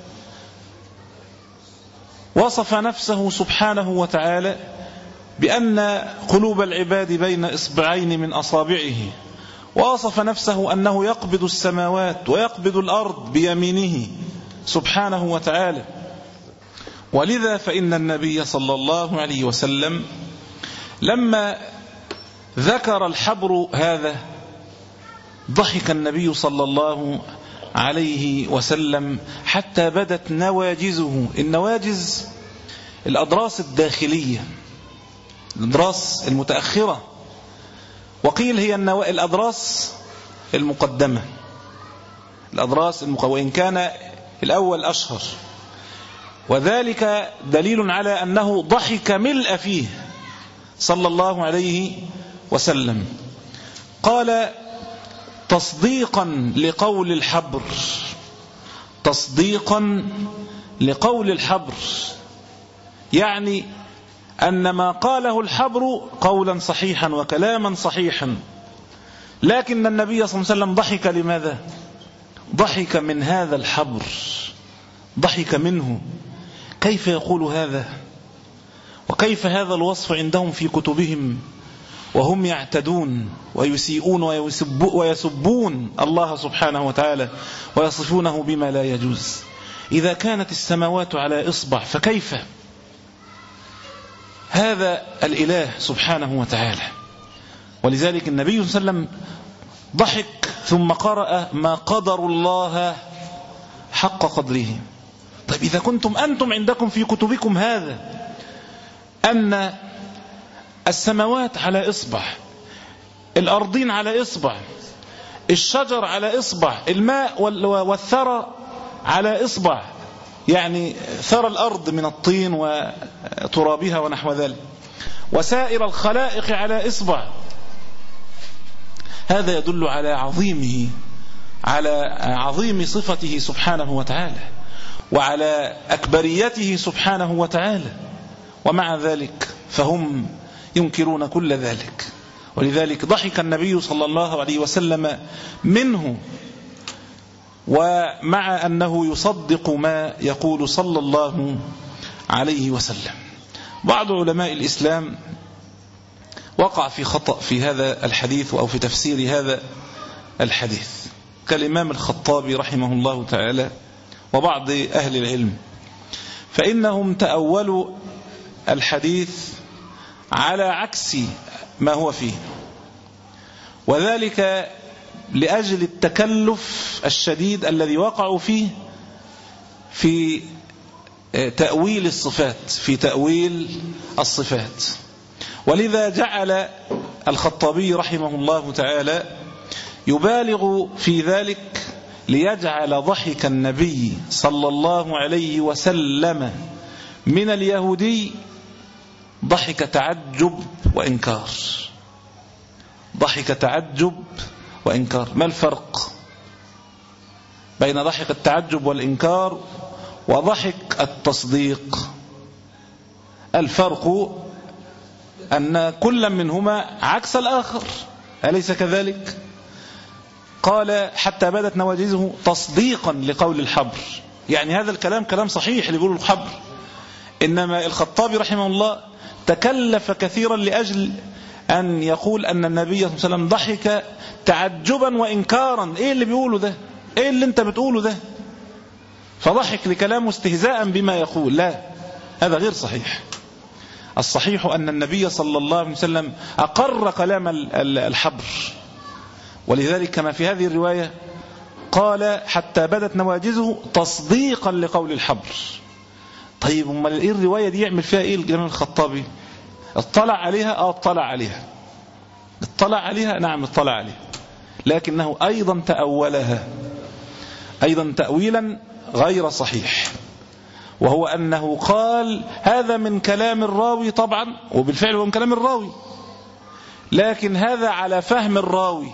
وصف نفسه سبحانه وتعالى بأن قلوب العباد بين إصبعين من أصابعه، ووصف نفسه أنه يقبض السماوات ويقبض الأرض بيمينه سبحانه وتعالى. ولذا فإن النبي صلى الله عليه وسلم لما ذكر الحبر هذا ضحك النبي صلى الله عليه وسلم حتى بدت نواجزه. النواجز الأضراس الداخلية، الأضراس المتأخرة، وقيل هي الأضراس المقدمة، الأضراس المقدمة، وإن كان الأول أشهر، وذلك دليل على أنه ضحك ملء فيه صلى الله عليه وسلم. قال تصديقا لقول الحبر، تصديقا لقول الحبر، يعني أن ما قاله الحبر قولا صحيحا وكلاما صحيحا، لكن النبي صلى الله عليه وسلم ضحك. لماذا؟ ضحك من هذا الحبر، ضحك منه. كيف يقول هذا؟ وكيف هذا الوصف عندهم في كتبهم وهم يعتدون ويسيئون ويسبون الله سبحانه وتعالى ويصفونه بما لا يجوز؟ إذا كانت السماوات على إصبع فكيف هذا الإله سبحانه وتعالى؟ ولذلك النبي صلى الله عليه وسلم ضحك ثم قرأ ما قدر الله حق قدره. طيب إذا كنتم أنتم عندكم في كتبكم هذا أن السماوات على إصبع، الأرضين على إصبع، الشجر على إصبع، الماء والثرى على إصبع، يعني ثرى الأرض من الطين وترابها ونحو ذلك، وسائر الخلائق على إصبع، هذا يدل على عظيمه، على عظيم صفته سبحانه وتعالى. وعلى أكبريته سبحانه وتعالى، ومع ذلك فهم ينكرون كل ذلك. ولذلك ضحك النبي صلى الله عليه وسلم منه، ومع أنه يصدق ما يقول صلى الله عليه وسلم. بعض علماء الإسلام وقع في خطأ في هذا الحديث أو في تفسير هذا الحديث، كالإمام الخطابي رحمه الله تعالى وبعض أهل العلم، فإنهم تأولوا الحديث على عكس ما هو فيه، وذلك لأجل التكلف الشديد الذي وقعوا فيه في تأويل الصفات في تأويل الصفات. ولذا جعل الخطابي رحمه الله تعالى يبالغ في ذلك ليجعل ضحك النبي صلى الله عليه وسلم من اليهودي ضحك تعجب وإنكار. ضحك تعجب وإنكار. ما الفرق بين ضحك التعجب والإنكار وضحك التصديق؟ الفرق أن كل منهما عكس الآخر، أليس كذلك؟ قال حتى بدت نواجذه تصديقا لقول الحبر، يعني هذا الكلام كلام صحيح اللي يقوله الحبر، إنما الخطابي رحمه الله تكلف كثيرا لأجل أن يقول أن النبي صلى الله عليه وسلم ضحك تعجبا وإنكارا. إيه اللي بيقوله ده؟ إيه اللي أنت بتقوله ده؟ فضحك لكلامه استهزاء بما يقول. لا، هذا غير صحيح. الصحيح أن النبي صلى الله عليه وسلم أقر كلام الحبر، ولذلك كما في هذه الرواية قال حتى بدت نواجذه تصديقا لقول الحبر. طيب أما إيه الرواية دي يعمل فيها إيه الإمام الخطابي؟ اطلع عليها؟ آه اطلع عليها. اطلع عليها؟ نعم اطلع عليها، لكنه أيضا تأولها أيضا تأويلا غير صحيح، وهو أنه قال هذا من كلام الراوي، طبعا وبالفعل هو من كلام الراوي، لكن هذا على فهم الراوي.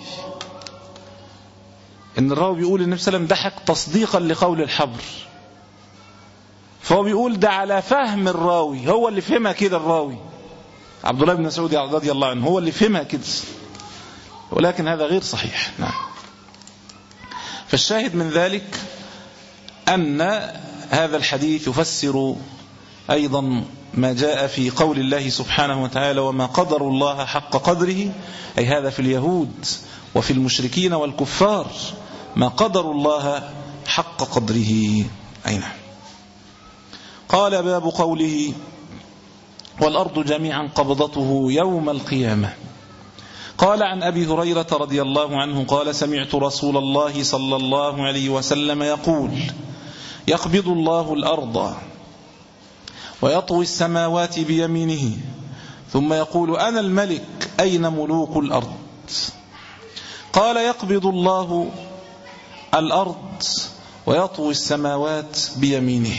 إن الراوي بيقول النبي صلى الله عليه وسلم ضحك تصديقا لقول الحبر، فهو بيقول ده على فهم الراوي، هو اللي فهمها كده. الراوي عبد الله بن مسعود رضي الله عنه هو اللي فهمها كده، ولكن هذا غير صحيح. نعم. فالشاهد من ذلك أن هذا الحديث يفسر أيضا ما جاء في قول الله سبحانه وتعالى وما قدر الله حق قدره، أي هذا في اليهود وفي المشركين والكفار، ما قدر الله حق قدره. أي نعم. قال باب قوله والأرض جميعا قبضته يوم القيامة. قال عن أبي هريرة رضي الله عنه قال سمعت رسول الله صلى الله عليه وسلم يقول يقبض الله الأرض ويطوي السماوات بيمينه ثم يقول أنا الملك أين ملوك الأرض؟ قال يقبض الله الأرض ويطوي السماوات بيمينه.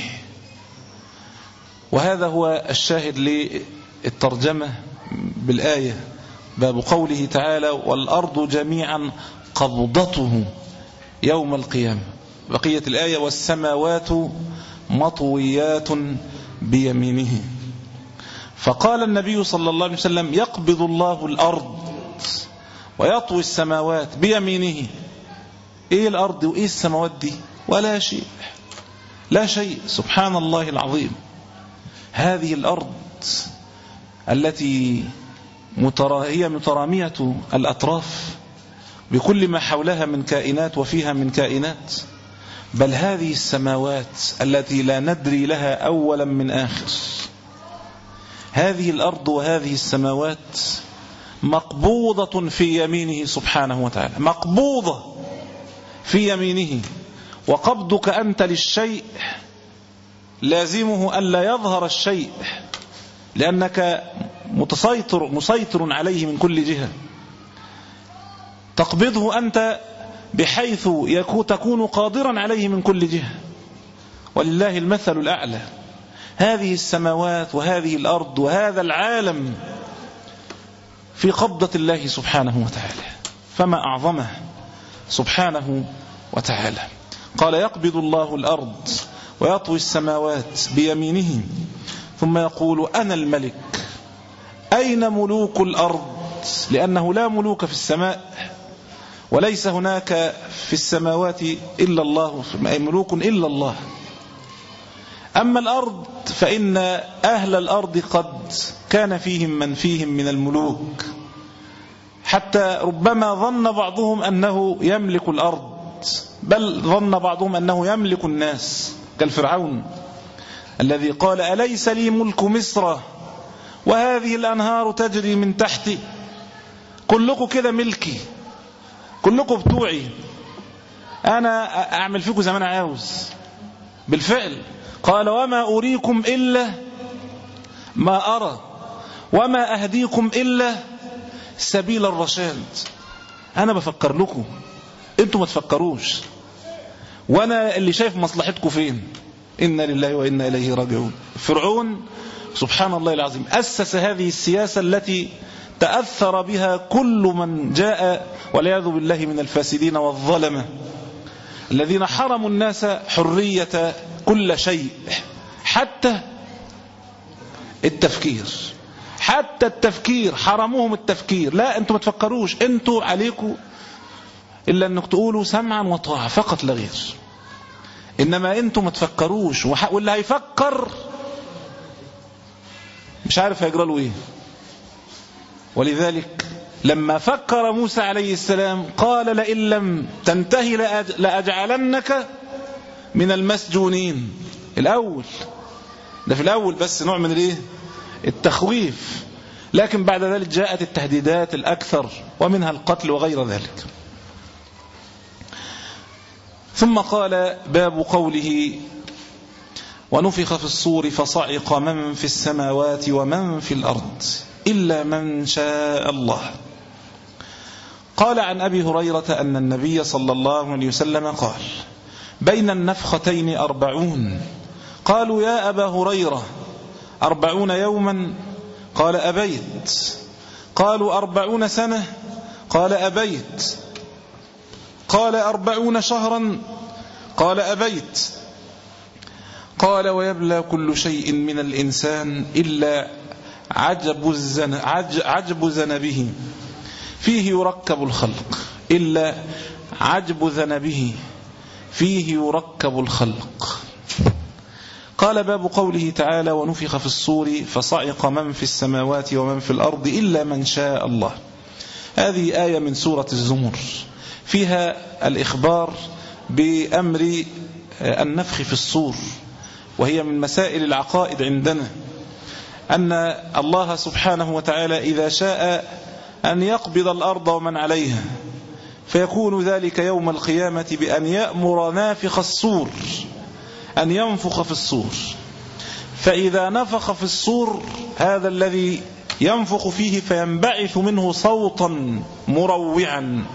وهذا هو الشاهد للترجمة بالآية، باب قوله تعالى والأرض جميعا قبضته يوم القيامة. بقية الآية والسماوات مطويات بيمينه. فقال النبي صلى الله عليه وسلم يقبض الله الأرض ويطوي السماوات بيمينه. إيه الأرض وإيه السماوات دي؟ ولا شيء، لا شيء. سبحان الله العظيم. هذه الأرض التي هي مترامية الأطراف بكل ما حولها من كائنات وفيها من كائنات، بل هذه السماوات التي لا ندري لها أولا من آخر. هذه الأرض وهذه السماوات مقبوضة في يمينه سبحانه وتعالى، مقبوضة في يمينه. وقبضك أنت للشيء لازمه ألا يظهر الشيء، لأنك متسيطر مسيطر عليه من كل جهة. تقبضه أنت بحيث تكون قادرا عليه من كل جهة، ولله المثل الأعلى. هذه السماوات وهذه الأرض وهذا العالم في قبضة الله سبحانه وتعالى، فما أعظمه سبحانه وتعالى. قال يقبض الله الأرض ويطوي السماوات بيمينه ثم يقول أنا الملك أين ملوك الأرض؟ لأنه لا ملوك في السماء وليس هناك في السماوات إلا الله، ملوك إلا الله. أما الأرض فإن أهل الأرض قد كان فيهم من فيهم من الملوك، حتى ربما ظن بعضهم أنه يملك الأرض، بل ظن بعضهم أنه يملك الناس، كالفرعون الذي قال أليس لي ملك مصر وهذه الأنهار تجري من تحتي، كلكم كده ملكي، كلكم بتوعي، أنا أعمل فيكم زي ما أنا عاوز. بالفعل قال وما أريكم إلا ما أرى وما أهديكم إلا سبيل الرشاد. أنا بفكر لكم، أنتم ما تفكروش، وأنا اللي شايف مصلحتكم فين. إنا لله وإنا إليه راجعون. فرعون سبحان الله العظيم أسس هذه السياسة التي تأثر بها كل من جاء والعياذ بالله من الفاسدين والظلمة الذين حرموا الناس حرية كل شيء، حتى التفكير، حتى التفكير حرموهم التفكير. لا أنتم ما تفكروش، أنتم عليكم إلا أنك تقولوا سمعا وطاعة فقط لا غير، إنما أنتم ما تفكروش، واللي هيفكر مش عارف هيجرى له إيه. ولذلك لما فكر موسى عليه السلام قال لئن لم تنتهي لأجعلنك من المسجونين. الأول ده في الأول بس نوع من الايه التخويف، لكن بعد ذلك جاءت التهديدات الأكثر ومنها القتل وغير ذلك. ثم قال باب قوله ونفخ في الصور فصعق من في السماوات ومن في الأرض إلا من شاء الله. قال عن أبي هريرة أن النبي صلى الله عليه وسلم قال بين النفختين أربعون. قالوا يا أبا هريرة أربعون يوما؟ قال أبيت. قالوا أربعون سنة؟ قال أبيت. قال أربعون شهرا؟ قال أبيت. قال ويبلى كل شيء من الإنسان إلا عجب, الزن عجب ذنبه فيه يركب الخلق، إلا عجب ذنبه فيه يركب الخلق. قال باب قوله تعالى ونفخ في الصور فصعق من في السماوات ومن في الأرض إلا من شاء الله. هذه آية من سورة الزمر فيها الإخبار بأمر النفخ في الصور، وهي من مسائل العقائد عندنا أن الله سبحانه وتعالى إذا شاء أن يقبض الأرض ومن عليها فيكون ذلك يوم القيامة بأن يأمر نافخ الصور أن ينفخ في الصور، فإذا نفخ في الصور هذا الذي ينفخ فيه فينبعث منه صوتا مروعا،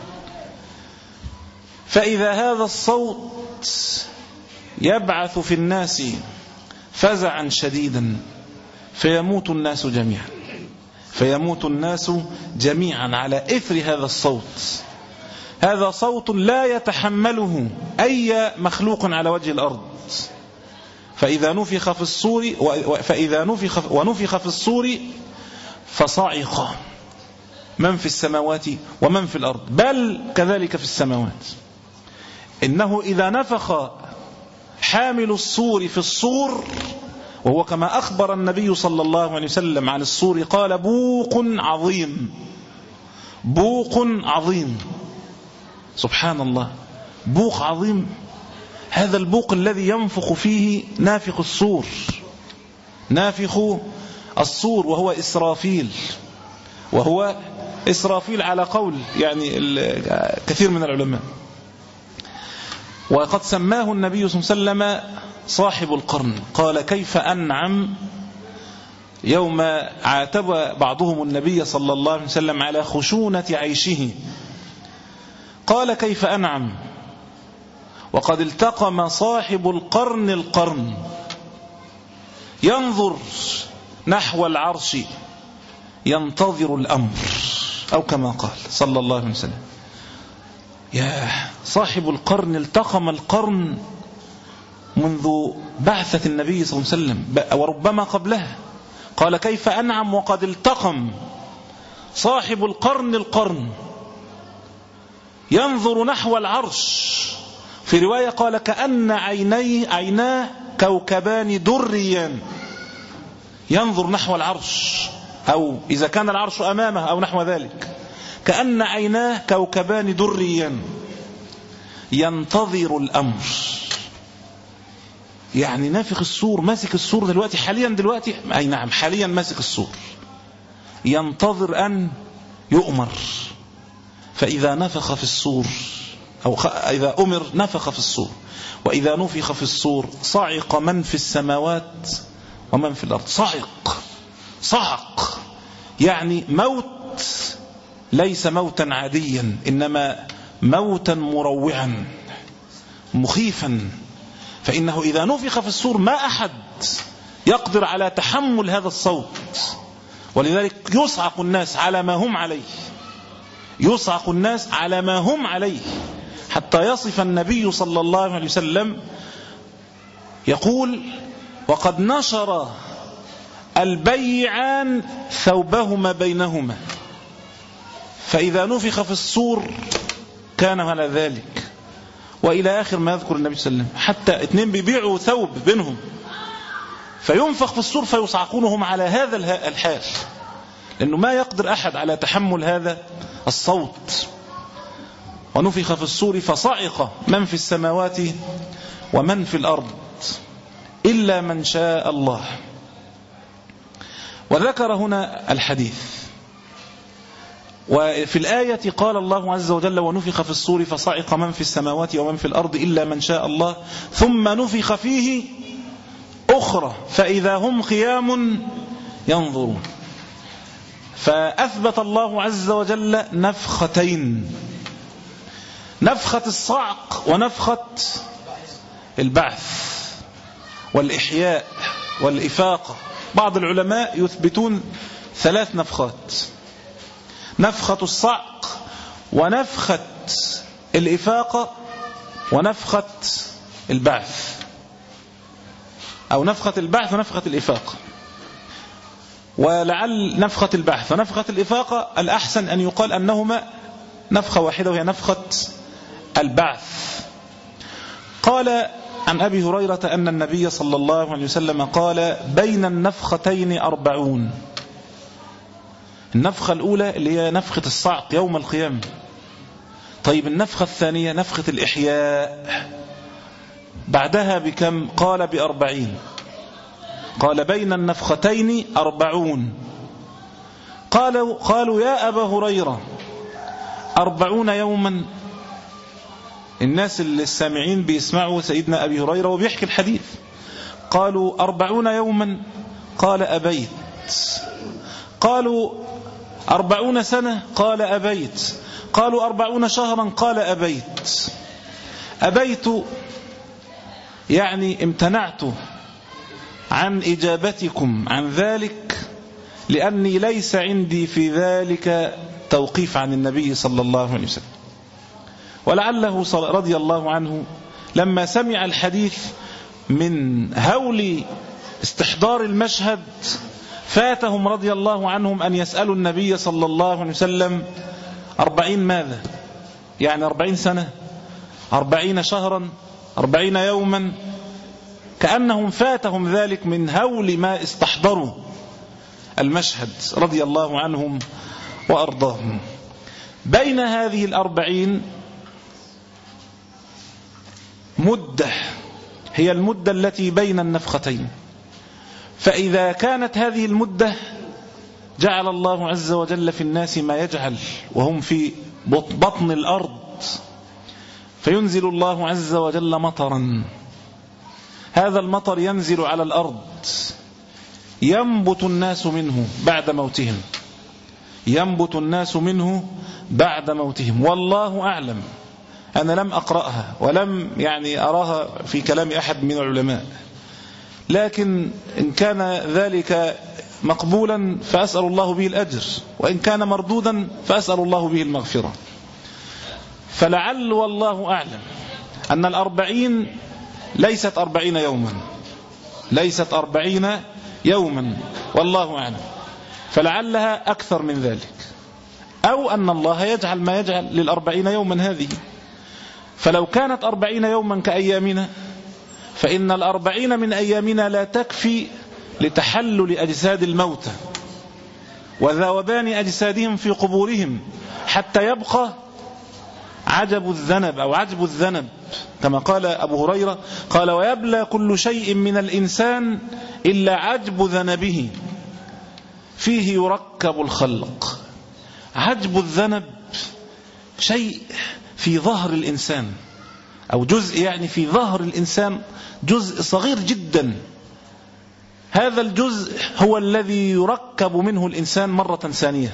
فإذا هذا الصوت يبعث في الناس فزعا شديدا فيموت الناس جميعا فيموت الناس جميعا على إثر هذا الصوت. هذا صوت لا يتحمله أي مخلوق على وجه الأرض. فإذا نفخ في الصور فإذا نفخ ونفخ في الصور فصعق من في السماوات ومن في الأرض، بل كذلك في السماوات. إنه إذا نفخ حامل الصور في الصور، وهو كما أخبر النبي صلى الله عليه وسلم عن الصور قال بوق عظيم، بوق عظيم. سبحان الله، بوق عظيم. هذا البوق الذي ينفخ فيه نافخ الصور، نافخ الصور وهو إسرافيل، وهو إسرافيل على قول يعني كثير من العلماء. وقد سماه النبي صلى الله عليه وسلم صاحب القرن، قال كيف أنعم يوم عاتب بعضهم النبي صلى الله عليه وسلم على خشونة عيشه، قال كيف أنعم وقد التقم صاحب القرن القرن ينظر نحو العرش ينتظر الأمر، أو كما قال صلى الله عليه وسلم. يا صاحب القرن التقم القرن منذ بعثة النبي صلى الله عليه وسلم وربما قبلها. قال كيف أنعم وقد التقم صاحب القرن القرن ينظر نحو العرش. في رواية قال كأن عينيه عيناه كوكبان دريان، ينظر نحو العرش، أو إذا كان العرش أمامه أو نحو ذلك، كأن عيناه كوكبان دريان ينتظر الأمر. يعني نافخ الصور ماسك الصور دلوقتي حاليا دلوقتي أي نعم حاليا ماسك الصور، ينتظر أن يؤمر. فإذا نفخ في الصور أو إذا أمر نفخ في الصور، وإذا نفخ في الصور صعق من في السماوات ومن في الأرض. صعق صعق يعني موت، ليس موتا عاديا، إنما موتا مروعا مخيفا. فإنه إذا نفخ في الصور ما أحد يقدر على تحمل هذا الصوت، ولذلك يصعق الناس على ما هم عليه، يصعق الناس على ما هم عليه، حتى يصف النبي صلى الله عليه وسلم يقول وقد نشر البيعان ثوبهما بينهما. فإذا نفخ في الصور كان على ذلك، وإلى آخر ما يذكر النبي صلى الله عليه وسلم، حتى اثنين بيبيعوا ثوب بينهم فينفخ في الصور فيصعقونهم على هذا الحال، لأنه ما يقدر أحد على تحمل هذا الصوت. ونفخ في الصور فصعق من في السماوات ومن في الأرض إلا من شاء الله. وذكر هنا الحديث. وفي الآية قال الله عز وجل ونفخ في الصور فصعق من في السماوات ومن في الأرض إلا من شاء الله ثم نفخ فيه أخرى فإذا هم قيام ينظرون. فأثبت الله عز وجل نفختين، نفخة الصعق ونفخة البعث والإحياء والإفاقة. بعض العلماء يثبتون ثلاث نفخات: نفخة الصعق ونفخة الإفاقة ونفخة البعث، أو نفخة البعث ونفخة الإفاقة. ولعل نفخة البعث ونفخة الإفاقة الأحسن أن يقال أنهما نفخة واحدة وهي نفخة البعث. قال عن أبي هريرة أن النبي صلى الله عليه وسلم قال بين النفختين أربعون. النفخة الأولى اللي هي نفخة الصعق يوم القيامة. طيب النفخة الثانية نفخة الإحياء بعدها بكم؟ قال بأربعين. قال بين النفختين أربعون. قالوا, قالوا يا أبا هريرة أربعون يوما. الناس اللي السامعين بيسمعوا سيدنا أبي هريرة وبيحكي الحديث. قالوا أربعون يوما. قال أبيت. قالوا أربعون سنة. قال أبيت. قالوا أربعون شهرا. قال أبيت. أبيت يعني امتنعت عن إجابتكم عن ذلك لأني ليس عندي في ذلك توقيف عن النبي صلى الله عليه وسلم. ولعله رضي الله عنه لما سمع الحديث من هول استحضار المشهد فاتهم رضي الله عنهم أن يسألوا النبي صلى الله عليه وسلم أربعين ماذا؟ يعني أربعين سنة، أربعين شهرا، أربعين يوما، كأنهم فاتهم ذلك من هول ما استحضروا المشهد رضي الله عنهم وأرضاهم. بين هذه الأربعين مدة هي المدة التي بين النفختين. فإذا كانت هذه المدة جعل الله عز وجل في الناس ما يجعل وهم في بطن الأرض، فينزل الله عز وجل مطرا. هذا المطر ينزل على الأرض ينبت الناس منه بعد موتهم، ينبت الناس منه بعد موتهم. والله أعلم، أنا لم أقرأها ولم يعني أراها في كلام أحد من العلماء، لكن إن كان ذلك مقبولا فأسأل الله به الأجر، وإن كان مردودا فأسأل الله به المغفرة. فلعل والله أعلم أن الأربعين ليست أربعين يوما، ليست أربعين يوما والله أعلم، فلعلها أكثر من ذلك، أو أن الله يجعل ما يجعل للأربعين يوما هذه. فلو كانت أربعين يوما كأيامنا فإن الأربعين من أيامنا لا تكفي لتحلل أجساد الموتى وذوبان أجسادهم في قبورهم حتى يبقى عجب الذنب أو عجب الذنب، كما قال أبو هريرة قال: ويبلى كل شيء من الإنسان إلا عجب ذنبه فيه يركب الخلق. عجب الذنب شيء في ظهر الإنسان، أو جزء يعني في ظهر الإنسان، جزء صغير جدا. هذا الجزء هو الذي يركب منه الإنسان مرة ثانية.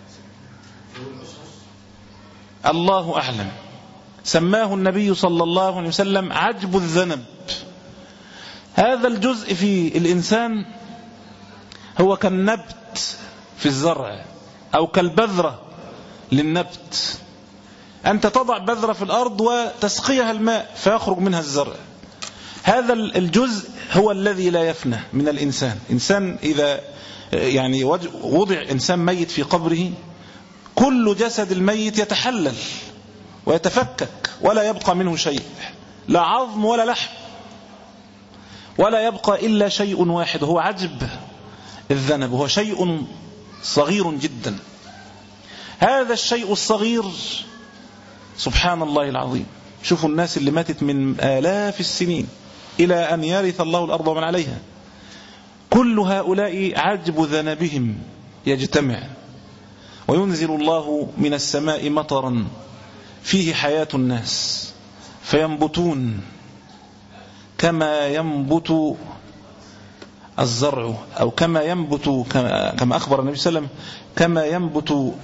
الله أعلم، سماه النبي صلى الله عليه وسلم عجب الذنب. هذا الجزء في الإنسان هو كالنبت في الزرع أو كالبذرة للنبت. أنت تضع بذرة في الأرض وتسقيها الماء فيخرج منها الزرع. هذا الجزء هو الذي لا يفنى من الإنسان. إنسان إذا يعني وضع إنسان ميت في قبره، كل جسد الميت يتحلل ويتفكك ولا يبقى منه شيء، لا عظم ولا لحم، ولا يبقى إلا شيء واحد هو عجب الذنب، هو شيء صغير جدا. هذا الشيء الصغير سبحان الله العظيم، شوفوا الناس اللي ماتت من آلاف السنين إلى أن يرث الله الأرض ومن عليها، كل هؤلاء عجب ذنبهم يجتمع، وينزل الله من السماء مطرا فيه حياة الناس فينبتون كما ينبت الزرع، أو كما ينبت كما أخبر النبي صلى الله عليه وسلم كما ينبت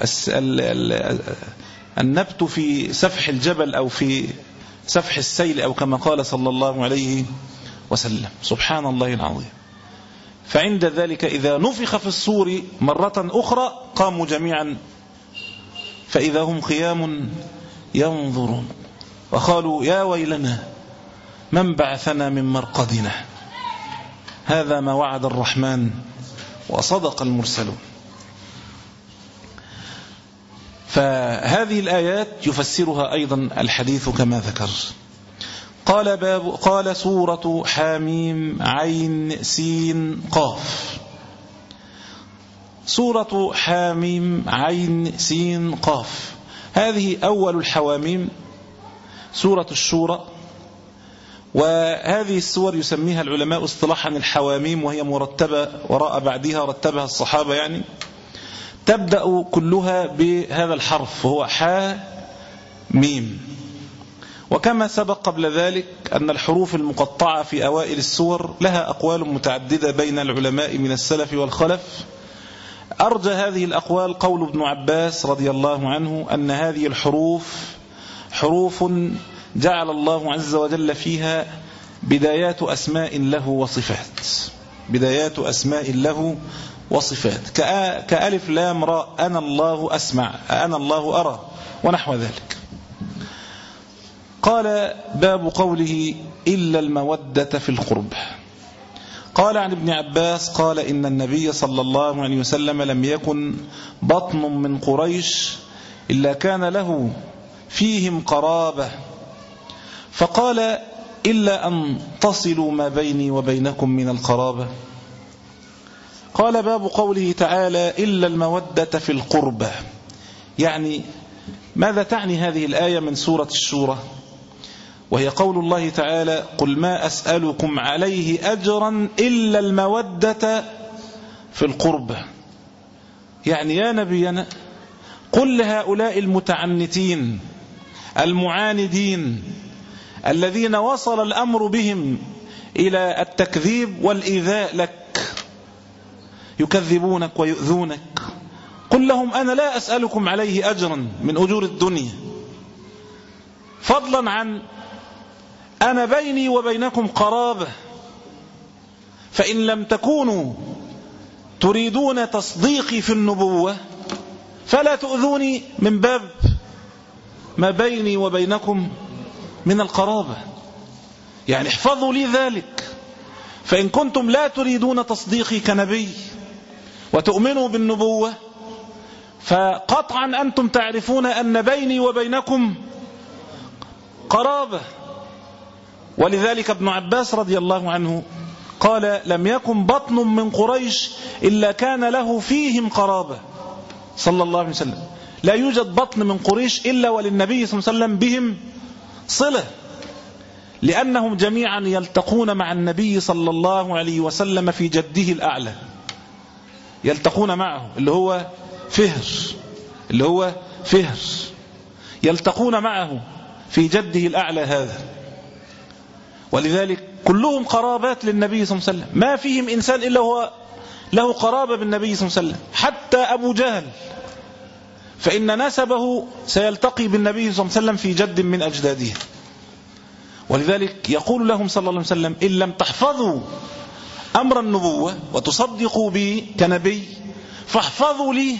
النبت في سفح الجبل أو في سفح السيل، أو كما قال صلى الله عليه وسلم. سبحان الله العظيم. فعند ذلك إذا نفخ في الصور مرة أخرى قاموا جميعا فإذا هم قيام ينظرون وقالوا: يا ويلنا من بعثنا من مرقدنا، هذا ما وعد الرحمن وصدق المرسلون. فهذه الآيات يفسرها أيضا الحديث كما ذكر. قال باب قال سورة حاميم عين سين قاف. سورة حاميم عين سين قاف هذه أول الحواميم، سورة الشورى. وهذه السور يسميها العلماء اصطلاحا الحواميم، وهي مرتبة وراء بعدها رتبها الصحابة، يعني تبدأ كلها بهذا الحرف وهو حا ميم. وكما سبق قبل ذلك أن الحروف المقطعة في أوائل السور لها أقوال متعددة بين العلماء من السلف والخلف. أرجى هذه الأقوال قول ابن عباس رضي الله عنه أن هذه الحروف حروف جعل الله عز وجل فيها بدايات أسماء له وصفات، بدايات أسماء له وصفات، كألف لام راء أنا الله أسمع، أنا الله أرى، ونحو ذلك. قال باب قوله إلا المودة في القرب. قال عن ابن عباس قال إن النبي صلى الله عليه وسلم لم يكن بطن من قريش إلا كان له فيهم قرابة، فقال إلا أن تصلوا ما بيني وبينكم من القرابة. قال باب قوله تعالى إلا المودة في القربة، يعني ماذا تعني هذه الآية من سورة الشورى؟ وهي قول الله تعالى قل ما أسألكم عليه أجرا إلا المودة في القربة. يعني يا نبينا قل لهؤلاء المتعنتين المعاندين الذين وصل الأمر بهم إلى التكذيب والإيذاء لك، يكذبونك ويؤذونك، قل لهم أنا لا أسألكم عليه أجرا من أجور الدنيا، فضلا عن أنا بيني وبينكم قرابة، فإن لم تكونوا تريدون تصديقي في النبوة فلا تؤذوني من باب ما بيني وبينكم من القرابة. يعني احفظوا لي ذلك، فإن كنتم لا تريدون تصديقي كنبي وتؤمنوا بالنبوة فقطعا أنتم تعرفون أن بيني وبينكم قرابة. ولذلك ابن عباس رضي الله عنه قال لم يكن بطن من قريش إلا كان له فيهم قرابة صلى الله عليه وسلم. لا يوجد بطن من قريش إلا وللنبي صلى الله عليه وسلم بهم صلة، لأنهم جميعا يلتقون مع النبي صلى الله عليه وسلم في جده الأعلى، يلتقون معه اللي هو فهر اللي هو فهر يلتقون معه في جده الأعلى هذا. ولذلك كلهم قرابات للنبي صلى الله عليه وسلم، ما فيهم إنسان إلا هو له قرابة بالنبي صلى الله عليه وسلم، حتى أبو جهل فإن نسبه سيلتقي بالنبي صلى الله عليه وسلم في جد من أجداده. ولذلك يقول لهم صلى الله عليه وسلم إن لم تحفظوا أمر النبوة وتصدقوا بي كنبي فاحفظوا لي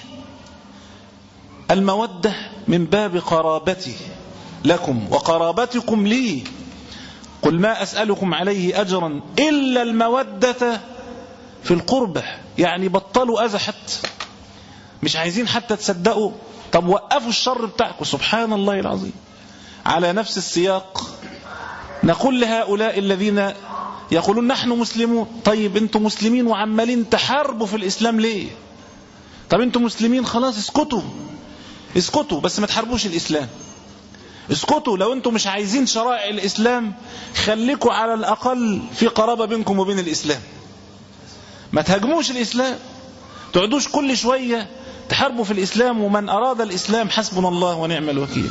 المودة من باب قرابتي لكم وقرابتكم لي. قل ما أسألكم عليه أجرا إلا المودة في القربة، يعني بطلوا أذى حتى، مش عايزين حتى تصدقوا، طب وقفوا الشر بتاعكم. سبحان الله العظيم. على نفس السياق نقول لهؤلاء الذين يقولون نحن مسلمون، طيب انتم مسلمين وعمالين تحاربوا في الإسلام ليه؟ طب انتم مسلمين خلاص اسكتوا اسكتوا بس ما تحاربوش الإسلام، اسكتوا. لو انتم مش عايزين شرائع الإسلام خليكوا على الأقل في قرابة بينكم وبين الإسلام، ما تهاجموش الإسلام، تقعدوش كل شوية تحاربوا في الإسلام، ومن أراد الإسلام حسبنا الله ونعم الوكيل.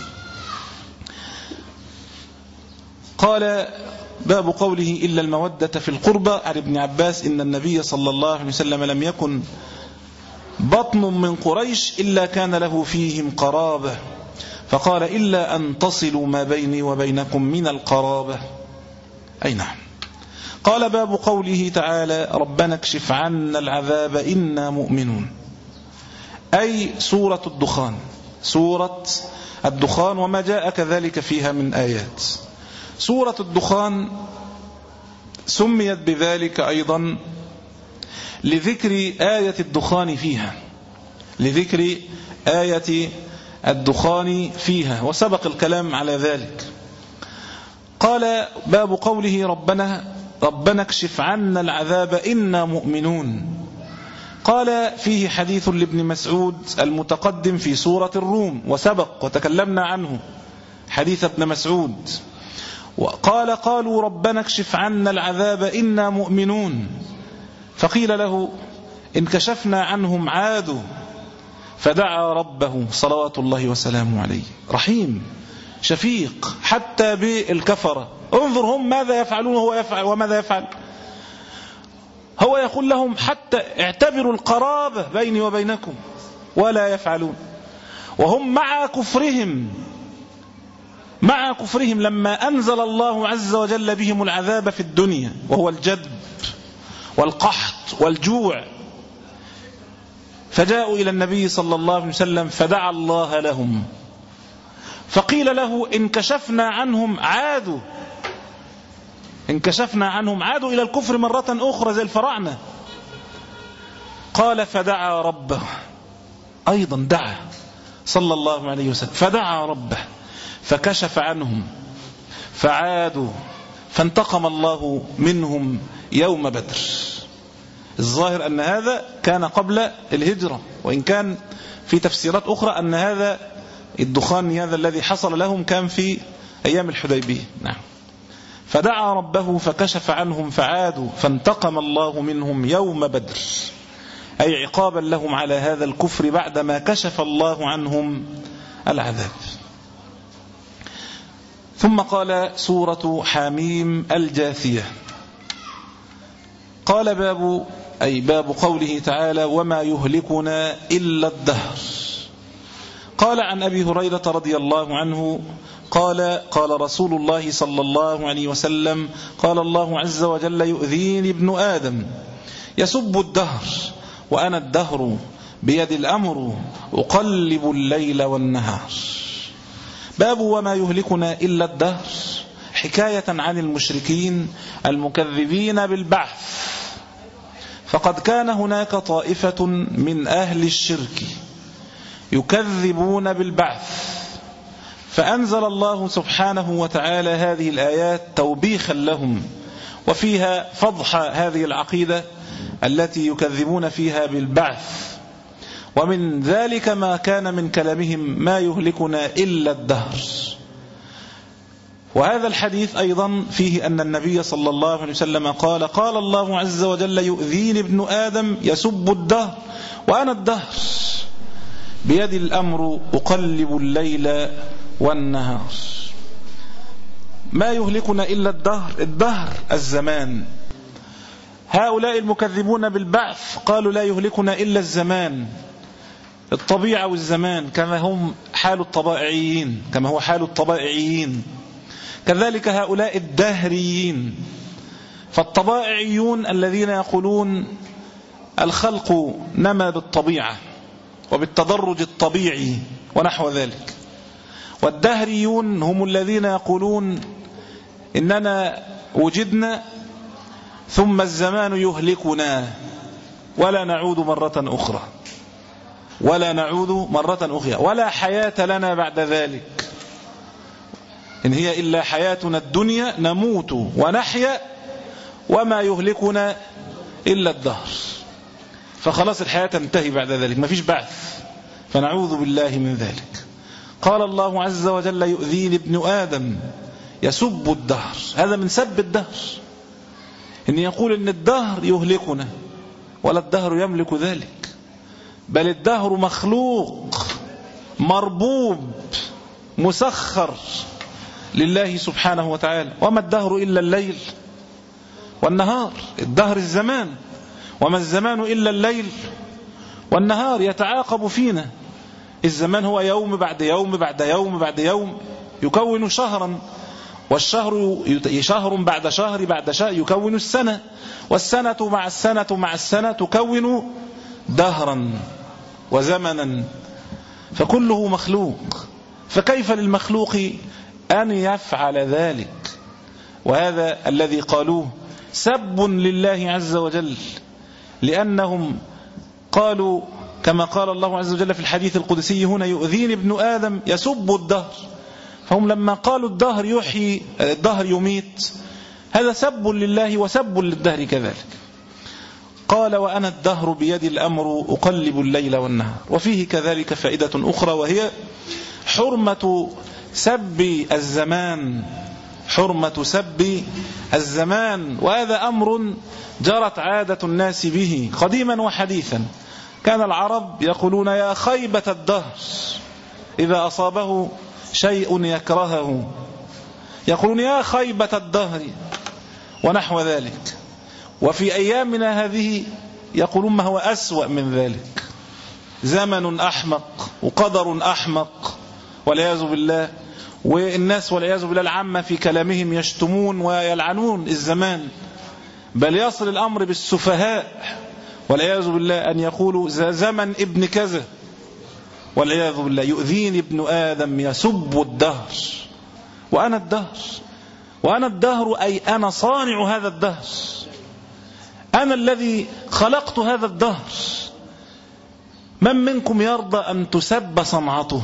قال باب قوله إلا المودة في القربى عن ابن عباس إن النبي صلى الله عليه وسلم لم يكن بطن من قريش إلا كان له فيهم قرابة، فقال إلا أن تصلوا ما بيني وبينكم من القرابة. أي نعم. قال باب قوله تعالى ربنا اكشف عنا العذاب إنا مؤمنون، أي سورة الدخان، سورة الدخان وما جاء كذلك فيها من آيات. سورة الدخان سميت بذلك أيضا لذكر آية الدخان فيها، لذكر آية الدخان فيها، وسبق الكلام على ذلك. قال باب قوله ربنا ربنا اكشف عنا العذاب إنا مؤمنون. قال فيه حديث لابن مسعود المتقدم في سورة الروم وسبق وتكلمنا عنه، حديث ابن مسعود. وقال قالوا ربنا اكشف عنا العذاب إنا مؤمنون، فقيل له إن كشفنا عنهم عادوا، فدعا ربه صلوات الله وسلامه عليه، رحيم شفيق حتى بالكفرة. انظر هم ماذا يفعلون وهو يفعل وماذا يفعل، هو يقول لهم حتى اعتبروا القرابة بيني وبينكم ولا يفعلون، وهم مع كفرهم مع كفرهم لما أنزل الله عز وجل بهم العذاب في الدنيا وهو الجدب والقحط والجوع، فجاءوا إلى النبي صلى الله عليه وسلم فدعا الله لهم، فقيل له إن كشفنا عنهم عادوا، إن كشفنا عنهم عادوا إلى الكفر مرة أخرى زي الفراعنة. قال فدعا ربه، أيضا دعا صلى الله عليه وسلم، فدعا ربه فكشف عنهم فعادوا، فانتقم الله منهم يوم بدر. الظاهر أن هذا كان قبل الهجرة، وإن كان في تفسيرات أخرى أن هذا الدخان هذا الذي حصل لهم كان في أيام الحديبية. نعم. فدعا ربه فكشف عنهم فعادوا فانتقم الله منهم يوم بدر، أي عقابا لهم على هذا الكفر بعدما كشف الله عنهم العذاب. ثم قال سورة حميم الجاثية. قال باب أي باب قوله تعالى وما يهلكنا إلا الدهر. قال عن أبي هريرة رضي الله عنه قال قال رسول الله صلى الله عليه وسلم قال الله عز وجل يؤذيني ابن آدم يسب الدهر وأنا الدهر بيد الأمر أقلب الليل والنهار. باب وما يهلكنا إلا الدهر. حكاية عن المشركين المكذبين بالبعث. فقد كان هناك طائفة من أهل الشرك يكذبون بالبعث، فأنزل الله سبحانه وتعالى هذه الآيات توبيخا لهم، وفيها فضح هذه العقيدة التي يكذبون فيها بالبعث. ومن ذلك ما كان من كلامهم ما يهلكنا إلا الدهر. وهذا الحديث أيضا فيه أن النبي صلى الله عليه وسلم قال: قال الله عز وجل: يؤذيني ابن آدم يسب الدهر وأنا الدهر، بيدي الأمر أقلب الليل والنهار. ما يهلكنا إلا الدهر، الدهر الزمان. هؤلاء المكذبون بالبعث قالوا لا يهلكنا إلا الزمان، الطبيعة والزمان، كما هم حال الطبائعيين، كما هو حال الطبائعيين. كذلك هؤلاء الدهريين. فالطبائعيون الذين يقولون الخلق نما بالطبيعة وبالتدرج الطبيعي ونحو ذلك، والدهريون هم الذين يقولون إننا وجدنا ثم الزمان يهلكنا ولا نعود مرة أخرى، ولا نعود مرة أخرى، ولا حياة لنا بعد ذلك، إن هي إلا حياتنا الدنيا نموت ونحيا وما يهلكنا إلا الدهر. فخلاص الحياة تنتهي بعد ذلك، ما فيش بعث، فنعوذ بالله من ذلك. قال الله عز وجل: يؤذيني ابن آدم يسب الدهر. هذا من سب الدهر، إن يقول إن الدهر يهلكنا، ولا الدهر يملك ذلك، بل الدهر مخلوق مربوب مسخر لله سبحانه وتعالى. وما الدهر إلا الليل والنهار، الدهر الزمان، وما الزمان إلا الليل والنهار، يتعاقب فينا. الزمان هو يوم بعد يوم بعد يوم بعد يوم يكون شهرا، والشهر شهر بعد شهر بعد شهر يكون السنة، والسنة مع السنة مع السنة تكون دهرا وزمنا، فكله مخلوق. فكيف للمخلوق أن يفعل ذلك؟ وهذا الذي قالوه سب لله عز وجل، لأنهم قالوا كما قال الله عز وجل في الحديث القدسي هنا: يؤذيني ابن آدم يسب الدهر. فهم لما قالوا الدهر يحيي، الدهر يميت، هذا سب لله وسب للدهر كذلك. قال: وأنا الدهر بيدي الأمر أقلب الليل والنهار. وفيه كذلك فائدة أخرى، وهي حرمة سب الزمان، حرمة سب الزمان. وهذا أمر جرت عادة الناس به قديما وحديثا. كان العرب يقولون: يا خيبة الدهر، إذا أصابه شيء يكرهه يقولون: يا خيبة الدهر، ونحو ذلك. وفي أيامنا هذه يقولون ما هو أسوأ من ذلك: زمن أحمق وقدر أحمق والعياذ بالله. والناس والعياذ بالله العامة في كلامهم يشتمون ويلعنون الزمان، بل يصل الأمر بالسفهاء والعياذ بالله أن يقولوا زمن ابن كذا والعياذ بالله. يؤذيني ابن آدم يسب الدهر وأنا الدهر. وأنا الدهر أي أنا صانع هذا الدهر، أنا الذي خلقت هذا الدهر. من منكم يرضى أن تسب صنعته؟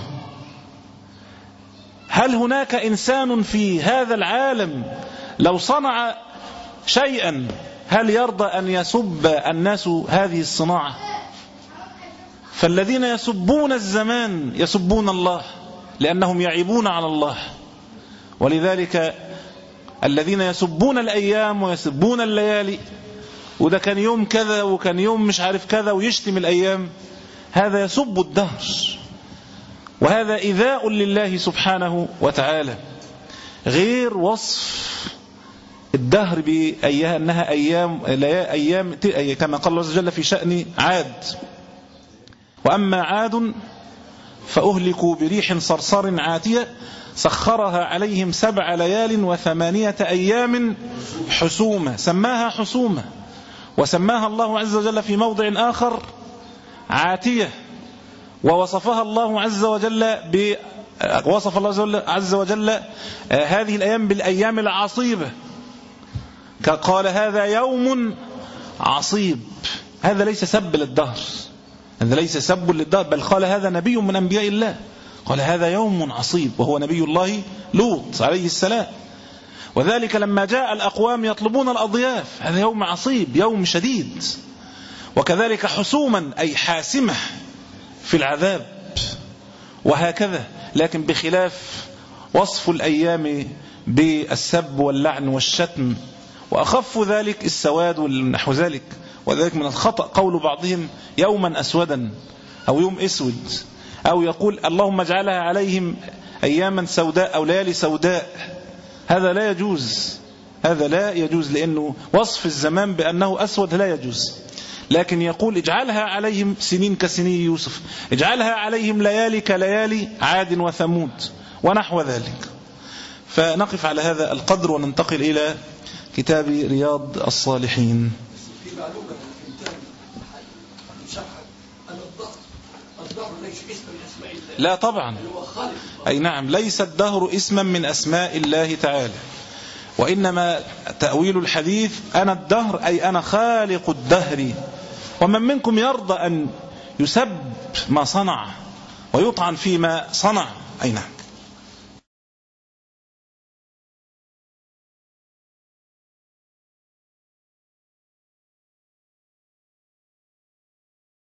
هل هناك إنسان في هذا العالم لو صنع شيئا هل يرضى أن يسب الناس هذه الصناعة؟ فالذين يسبون الزمان يسبون الله، لأنهم يعيبون على الله. ولذلك الذين يسبون الأيام ويسبون الليالي، وده كان يوم كذا وكان يوم مش عارف كذا، ويشتم الأيام، هذا يسب الدهر، وهذا إيذاء لله سبحانه وتعالى. غير وصف الدهر بأيها أنها أيام, أيام كما قال الله عز وجل في شأن عاد: وأما عاد فأهلكوا بريح صرصر عاتية سخرها عليهم سبع ليال وثمانية أيام حسومة. سماها حسومة، وسماها الله عز وجل في موضع آخر عاتية، ووصفها الله عز وجل وصف الله عز وجل هذه الأيام بالأيام العصيبة، قال هذا يوم عصيب. هذا ليس سب للدهر، هذا ليس سب للدهر، بل قال هذا نبي من أنبياء الله، قال هذا يوم عصيب، وهو نبي الله لوط عليه السلام. وذلك لما جاء الأقوام يطلبون الأضياف، هذا يوم عصيب، يوم شديد. وكذلك حسوما أي حاسمة في العذاب، وهكذا. لكن بخلاف وصف الأيام بالسب واللعن والشتم، وأخف ذلك السواد ونحو ذلك. وذلك من الخطأ قول بعضهم يوما أسودا أو يوم أسود، أو يقول اللهم اجعلها عليهم أياما سوداء أو ليالي سوداء. هذا لا يجوز، هذا لا يجوز، لأنه وصف الزمان بأنه أسود لا يجوز. لكن يقول اجعلها عليهم سنين كسنين يوسف، اجعلها عليهم ليالي كليالي عاد وثمود ونحو ذلك. فنقف على هذا القدر وننتقل إلى كتاب رياض الصالحين. في معلومة في الكتاب شرح أن الظهر الظهر ليس اسم من أسماء الله. لا طبعا، أي نعم، ليس الدهر اسما من أسماء الله تعالى، وإنما تأويل الحديث أنا الدهر أي أنا خالق الدهر، ومن منكم يرضى أن يسب ما صنع ويطعن فيما صنع. أي نعم.